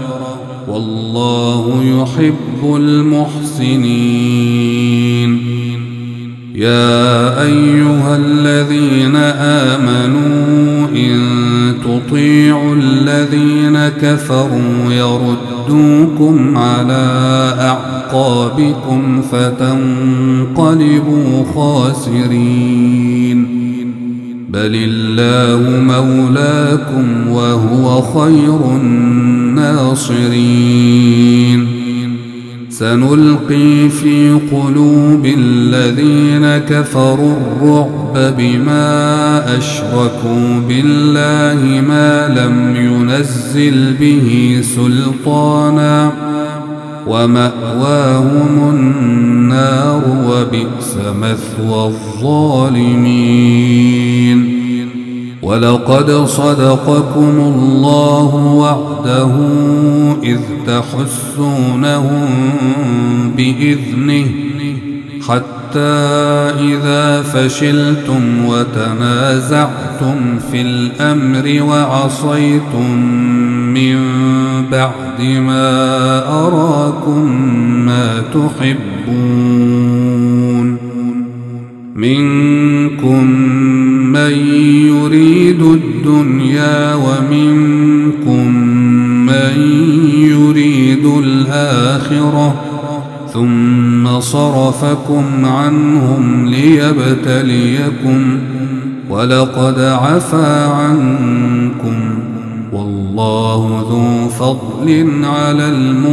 والله يحب المحسنين يا أيها الذين آمنوا إن تطيعوا الذين كفروا يردوكم على أعقابكم فتنقلبوا خاسرين بل الله مولاكم وهو خير الناصرين سنلقي في قلوب الذين كفروا الرعب بما أشركوا بالله ما لم ينزل به سلطانا ومأواهم النار وبئس مثوى الظالمين ولقد صدقكم الله وعده إذ تحسونهم بإذنه حتى إذا فشلتم وتنازعتم في الأمر وعصيتم من بعد ما أراكم ما تحبون منكم من يريد الدنيا ومنكم من يريد الآخرة ثم صرفكم عنهم ليبتليكم ولقد عفا عنكم والله ذو فضل على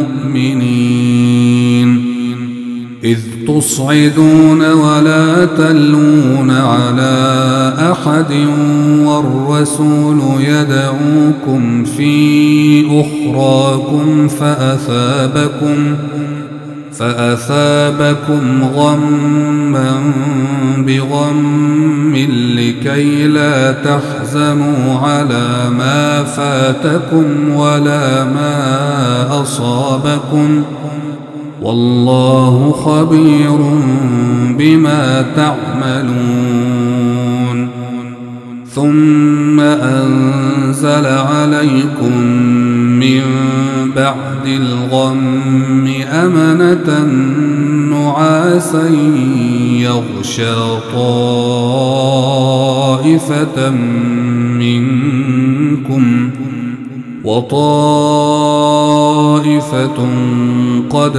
المؤمنين إذ تصعدون ولا تلوون على أحد والرسول يدعوكم في أخراكم فأثابكم غما بغم لكي لا تحزنوا على ما فاتكم ولا ما أصابكم والله خبير بما تعملون ثم أنزل عليكم من بعد الغم أمنة نعاسا يغشى طائفة منكم وطائفة قد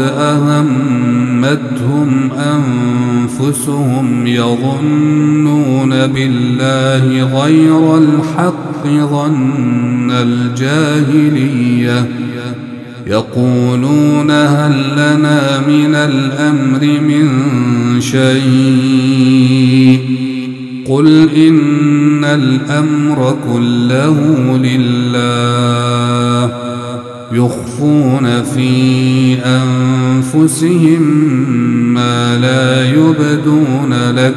أهمتهم أنفسهم يظنون بالله غير الحق ظن الجاهلية يقولون هل لنا من الأمر من شيء قل إن الأمر كله لله يخفون في أنفسهم ما لا يبدون لك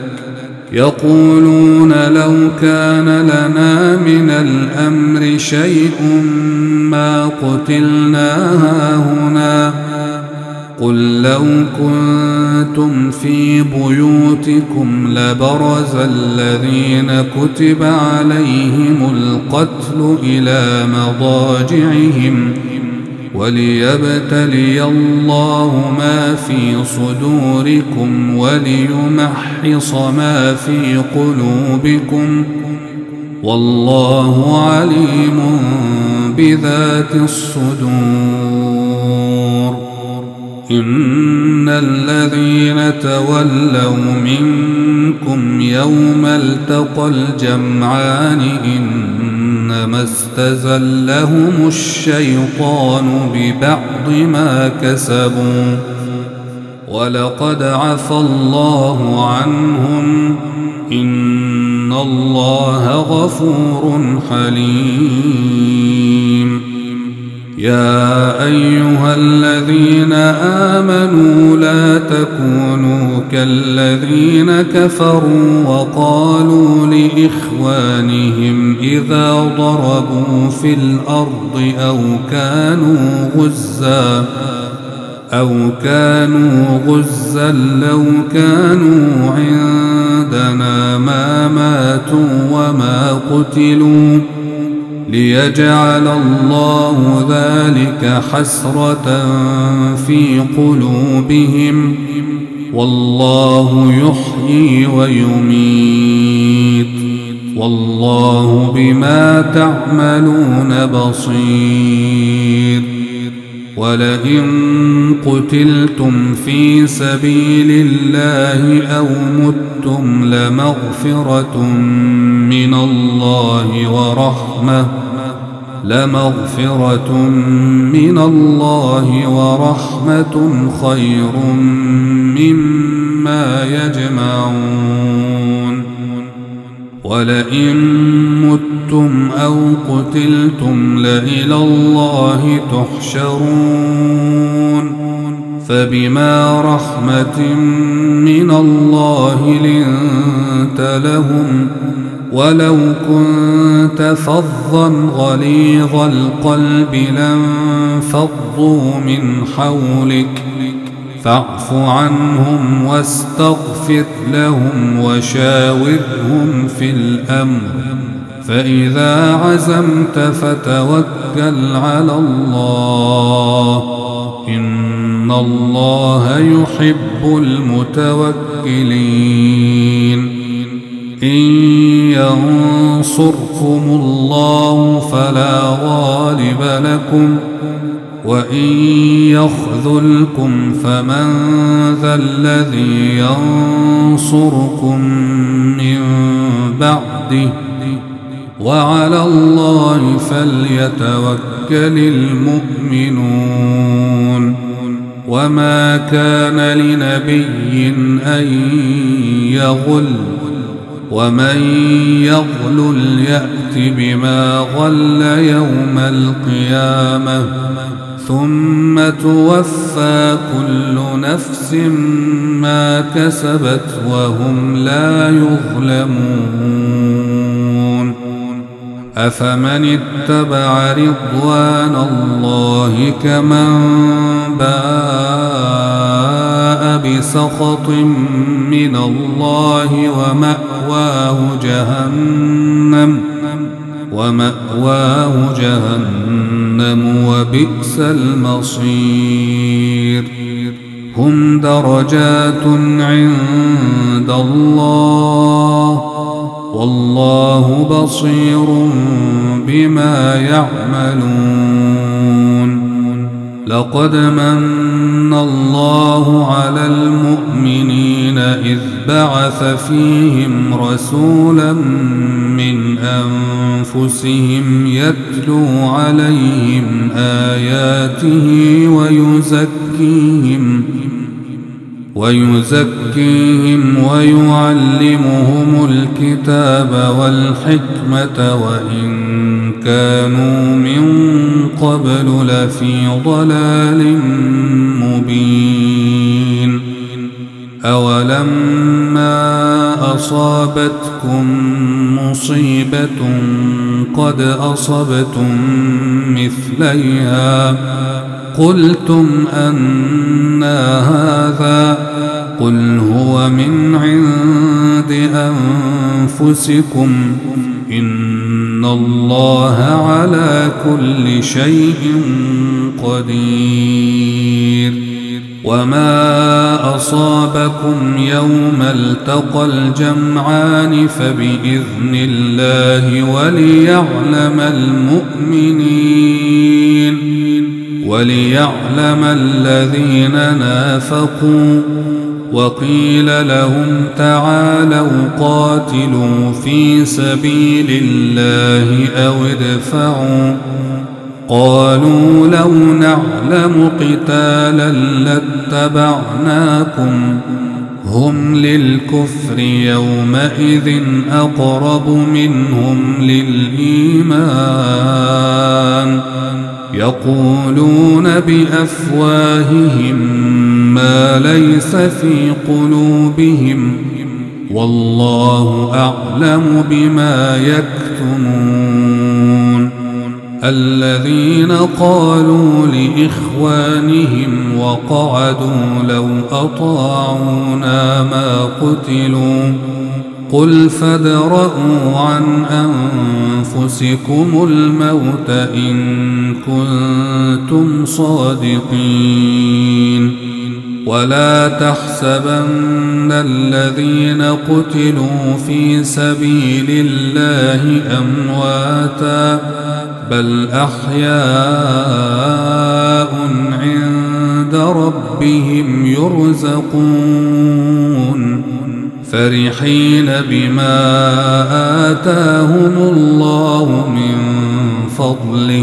يقولون لو كان لنا من الأمر شيء ما قتلنا هاهنا قل لو كنتم في بيوتكم لبرز الذين كتب عليهم القتل إلى مضاجعهم وليبتلي الله ما في صدوركم وليمحص ما في قلوبكم والله عليم بذات الصدور إن الذين تولوا منكم يوم التقى الجمعان إنما استزلهم الشيطان ببعض ما كسبوا ولقد عفى الله عنهم إن الله غفور حليم يا أيها الذين آمنوا لا تكونوا كالذين كفروا وقالوا لإخوانهم إذا ضربوا في الأرض أو كانوا غزا لو كانوا عندنا ما ماتوا وما قتلوا ليجعل الله ذلك حسرة في قلوبهم والله يحيي ويميت والله بما تعملون بصير. ولئن قتلتم في سبيل الله أو متم لمغفرة من الله ورحمة خير مما يجمعون. ولئن متم أو قتلتم لإلى الله تحشرون. فبما رحمة من الله لنت لهم ولو كنت فظا غليظ القلب لانفضوا من حولك فاعف عنهم واستغفر لهم وشاورهم في الأمر فإذا عزمت فتوكل على الله إن الله يحب المتوكلين. إن ينصركم الله فلا غالب لكم وإن يخذلكم فمن ذا الذي ينصركم من بعده وعلى الله فليتوكل المؤمنون. وما كان لنبي أن يغل ومن يغلل يأت بما غل يوم القيامة ثم توفى كل نفس ما كسبت وهم لا يظلمون. أفمن اتبع رضوان الله كمن باء بسخط من الله ومأواه جهنم وبئس المصير. هم درجات عند الله والله بصير بما يعملون. لقد من الله على المؤمنين إذ بعث فيهم رسولا من أنفسهم يتلو عليهم آياته ويزكيهم ويعلمهم الكتاب والحكمة وإن كانوا من قبل لفي ضلال مبين. أولما أصابتكم مصيبة قد أصبتم مثليها قلتم أنى هذا قل هو من عند أنفسكم إن الله على كل شيء قدير. وما أصابكم يوم التقى الجمعان فبإذن الله وليعلم الذين نافقوا. وقيل لهم تعالوا قاتلوا في سبيل الله أو ادفعوا قالوا لو نعلم قتالا لاتبعناكم هم للكفر يومئذ أقرب منهم للإيمان يقولون بأفواههم ما ليس في قلوبهم والله أعلم بما يكتمون. الذين قالوا لإخوانهم وقعدوا لو أطاعونا ما قتلوا قل فادرءوا عن أنفسكم الموت إن كنتم صادقين. ولا تحسبن الذين قتلوا في سبيل الله أمواتا بل أحياء عند ربهم يرزقون فرحين بما آتاهم الله من فضله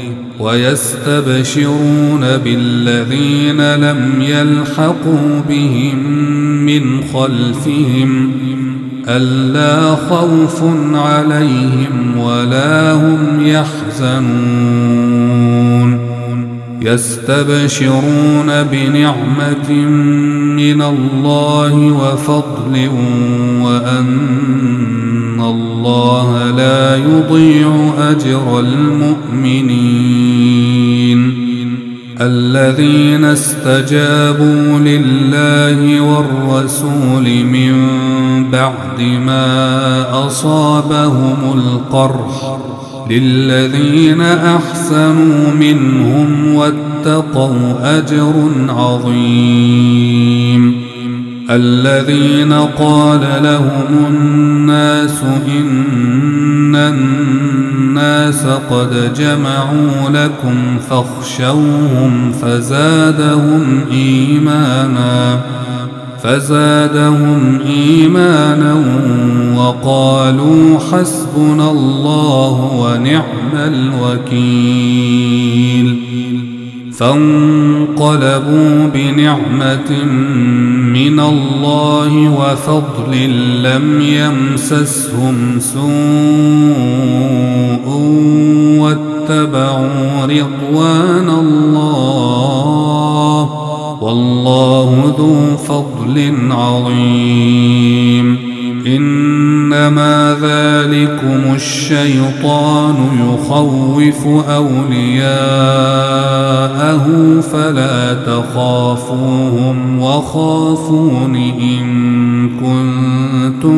ويستبشرون بالذين لم يلحقوا بهم من خلفهم ألا خوف عليهم ولا هم يحزنون يستبشرون بنعمة من الله وفضل وأن الله لا يضيع أجر المؤمنين الذين استجابوا لله والرسول من بعد ما أصابهم القرح للذين أحسنوا منهم واتقوا أجر عظيم الذين قال لهم الناس إن الناس قد جمعوا لكم فاخشوهم فزادهم إيمانا وقالوا حسبنا الله ونعم الوكيل فانقلبوا بنعمة من الله وفضل لم يمسسهم سوء واتبعوا رضوان الله والله ذو فضل عظيم إنما ذلكم الشيطان يخوف أولياءه فلا تخافوهم وخافون إن كنتم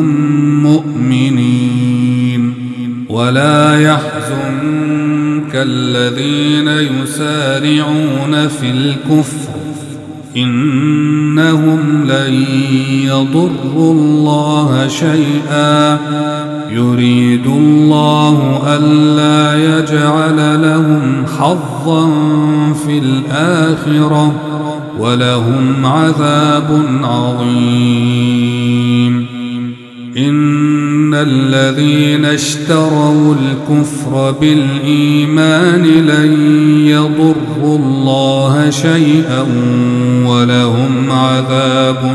مؤمنين ولا يحزنك الذين يسارعون في الكفر إنهم لن يضروا الله شيئا يريد الله ألا يجعل لهم حظا في الآخرة ولهم عذاب عظيم إن الذين اشتروا الكفر بالإيمان لن يضروا الله شيئا ولهم عذاب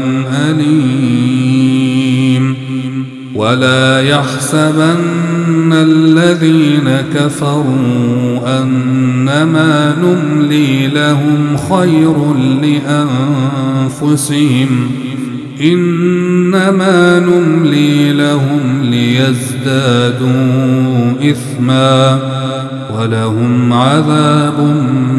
أليم ولا يحسبن الذين كفروا أنما نملي لهم خير لأنفسهم إنما نملي لهم ليزدادوا إثما ولهم عذاب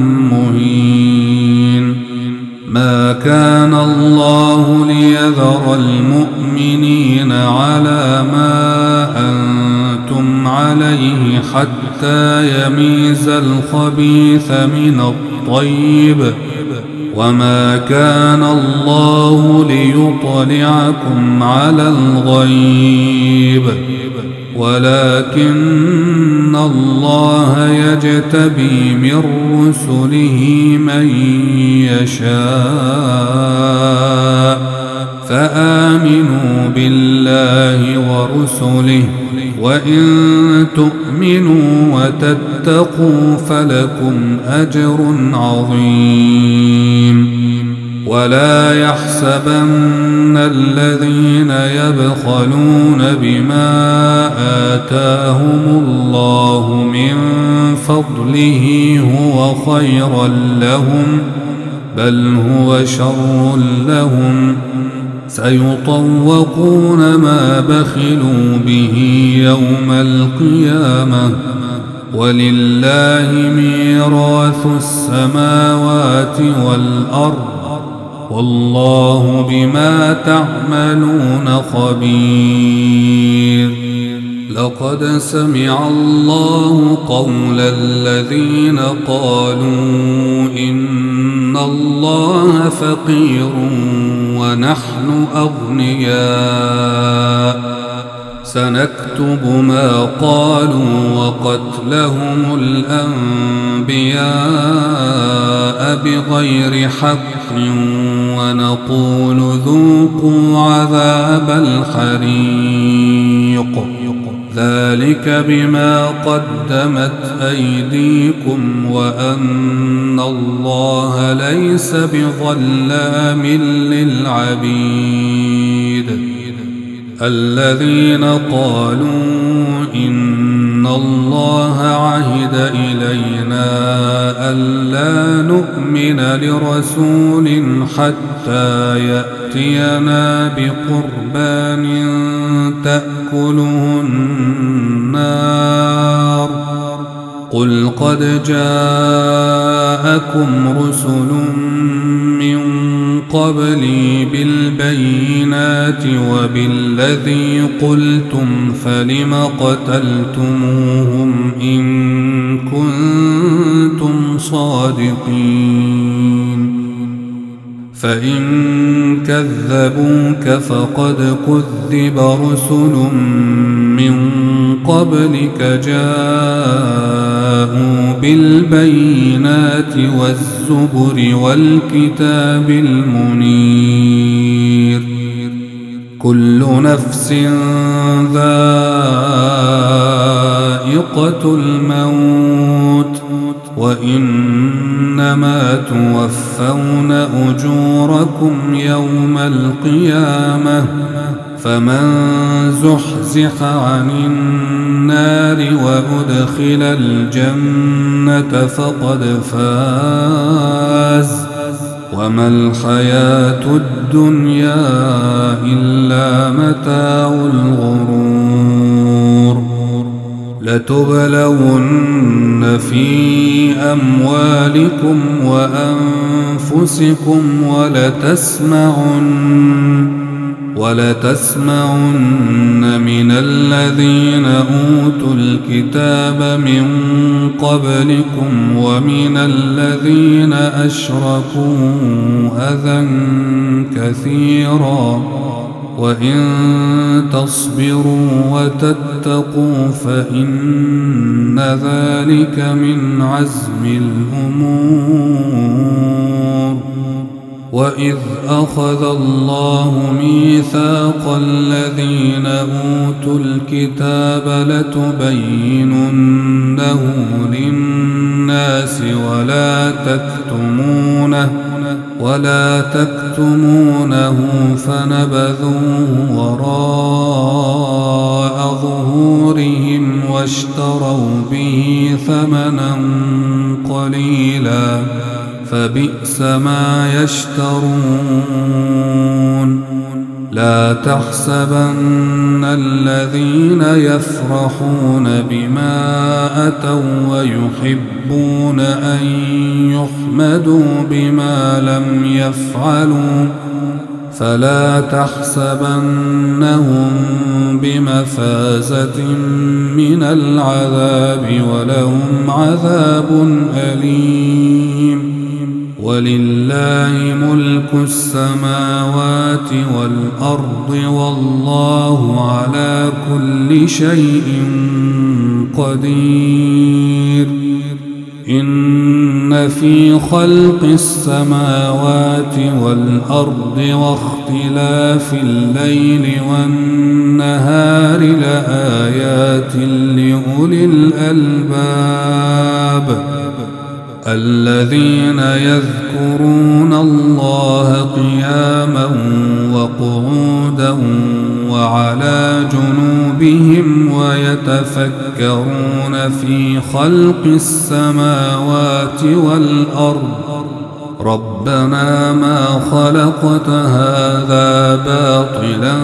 مهين ما كان الله ليذر المؤمنين على ما أنتم عليه حتى يميز الخبيث من الطيب وما كان الله ليطلعكم على الغيب ولكن الله يجتبي من رسله من يشاء فآمنوا بالله ورسله وإن تؤمنوا وتتقوا فلكم أجر عظيم ولا يحسبن الذين يبخلون بما آتاهم الله من فضله هو خيرا لهم بل هو شر لهم سيطوقون ما بخلوا به يوم القيامة ولله ميراث السماوات والأرض والله بما تعملون خبير لقد سمع الله قول الذين قالوا إن إن الله فقير ونحن أغنياء سنكتب ما قالوا وقتلهم الأنبياء بغير حق ونقول ذوقوا عذاب الحريق ذلك بما قدمت أيديكم وأن الله ليس بظلام للعبيد الذين قالوا إن الله عهد إلينا ألا نؤمن لرسول حتى يأتينا بقربان تأكله النار قل قد جاءكم رسل من قبلي بالبينات وبالذي قلتم فلم قتلتموهم إن كنتم صادقين فإن كذبوك فقد كذب رسل من قبلك جاءوا بالبينات والزبر والكتاب المنير كل نفس ذائقة الموت وإنما توفون أجوركم يوم القيامة فمن زحزح عن النار وأدخل الجنة فقد فاز وما الحياة الدنيا إلا متاع الغرور لتبلون في أموالكم وأنفسكم ولتسمعن من الذين أوتوا الكتاب من قبلكم ومن الذين أشركوا أذى كثيرا وإن تصبروا وتتقوا فإن ذلك من عزم الأمور وإذ أخذ الله ميثاق الذين أوتوا الكتاب لتبيننه للناس ولا تكتمونه فنبذوه وراء ظهورهم واشتروا به ثمنا قليلا فبئس ما يشترون لا تحسبن الذين يفرحون بما أتوا ويحبون أن يحمدوا بما لم يفعلوا فلا تحسبنهم بمفازة من العذاب ولهم عذاب أليم ولله ملك السماوات والأرض والله على كل شيء قدير إن في خلق السماوات والأرض واختلاف الليل والنهار لآيات لأولي الألباب الذين يذكرون الله قياما وقعودا وعلى جنوبهم ويتفكرون في خلق السماوات والأرض ربنا ما خلقت هذا باطلا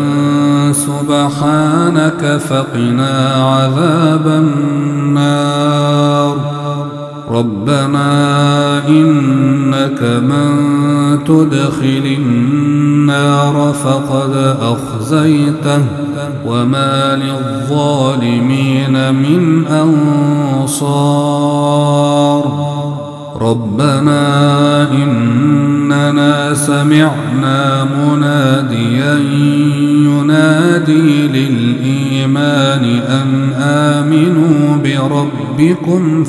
سبحانك فقنا عذاب النار ربنا إنك من تدخل النار فقد أخزيته وما للظالمين من أنصار ربنا إننا سمعنا مناديا ينادي للإيمان أن آمنوا بربكم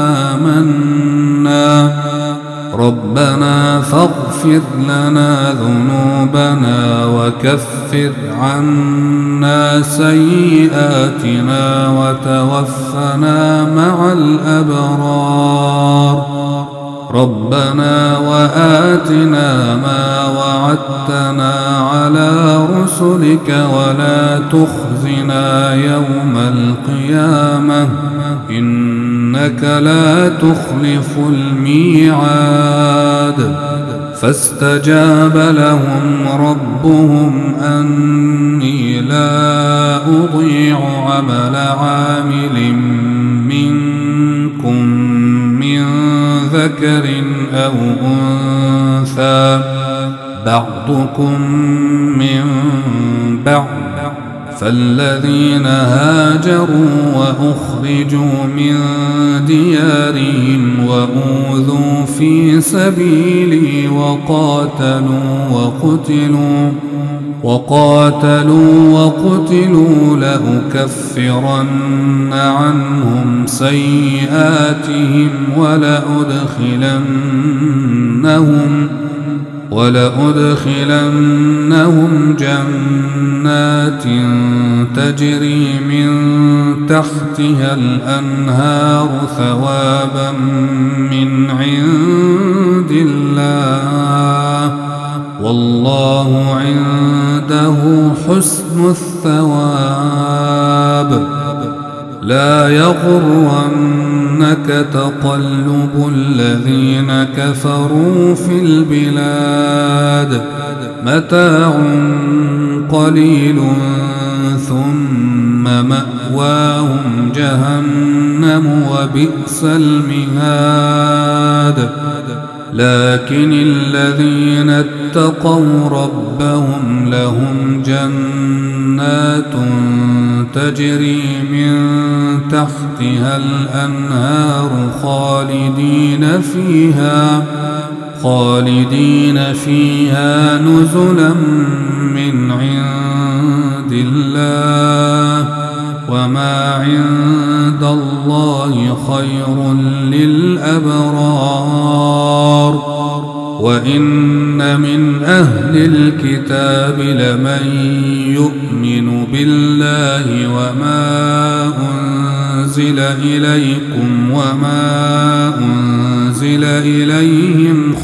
فآمنا ربنا فاغفر لنا ذنوبنا وكفر عنا سيئاتنا وتوفنا مع الأبرار ربنا وآتنا ما وعدتنا على رسلك ولا تخزنا يوم القيامة إنك لا تخلف الميعاد فاستجاب لهم ربهم أني لا أضيع عمل عامل منكم من ذكر أو أنثى بعضكم من بعض فالذين هاجروا وأخرجوا من ديارهم وأوذوا في سبيلي وقاتلوا لأكفرن عنهم سيئاتهم ولأدخلنهم جنات تجري من تحتها الأنهار ثوابا من عند الله والله عنده حسن الثواب لا يغرنك تقلب الذين كفروا في البلاد متاع قليل ثم مأواهم جهنم وبئس المهاد لكن الذين اتقوا ربهم لهم جنات تجري من تحتها الأنهار خالدين فيها نزلا من عند الله وما عند الله خير للأبرار وإن من أهل الكتاب لمن يؤمن بالله وما أنزل إليكم وما أنزل إليهم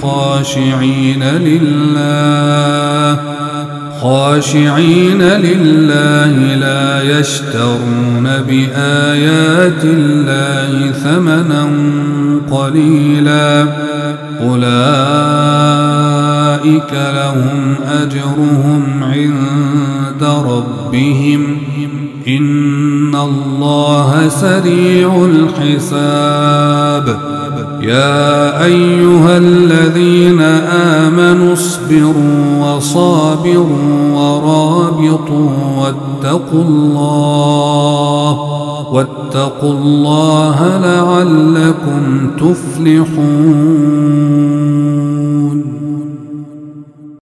خاشعين لله لا يشترون بآيات الله ثمنا قليلا أولئك لهم أجرهم عند ربهم إن الله سريع الحساب يا أيها الذين آمنوا اصبروا وصابروا ورابطوا واتقوا الله لعلكم تفلحون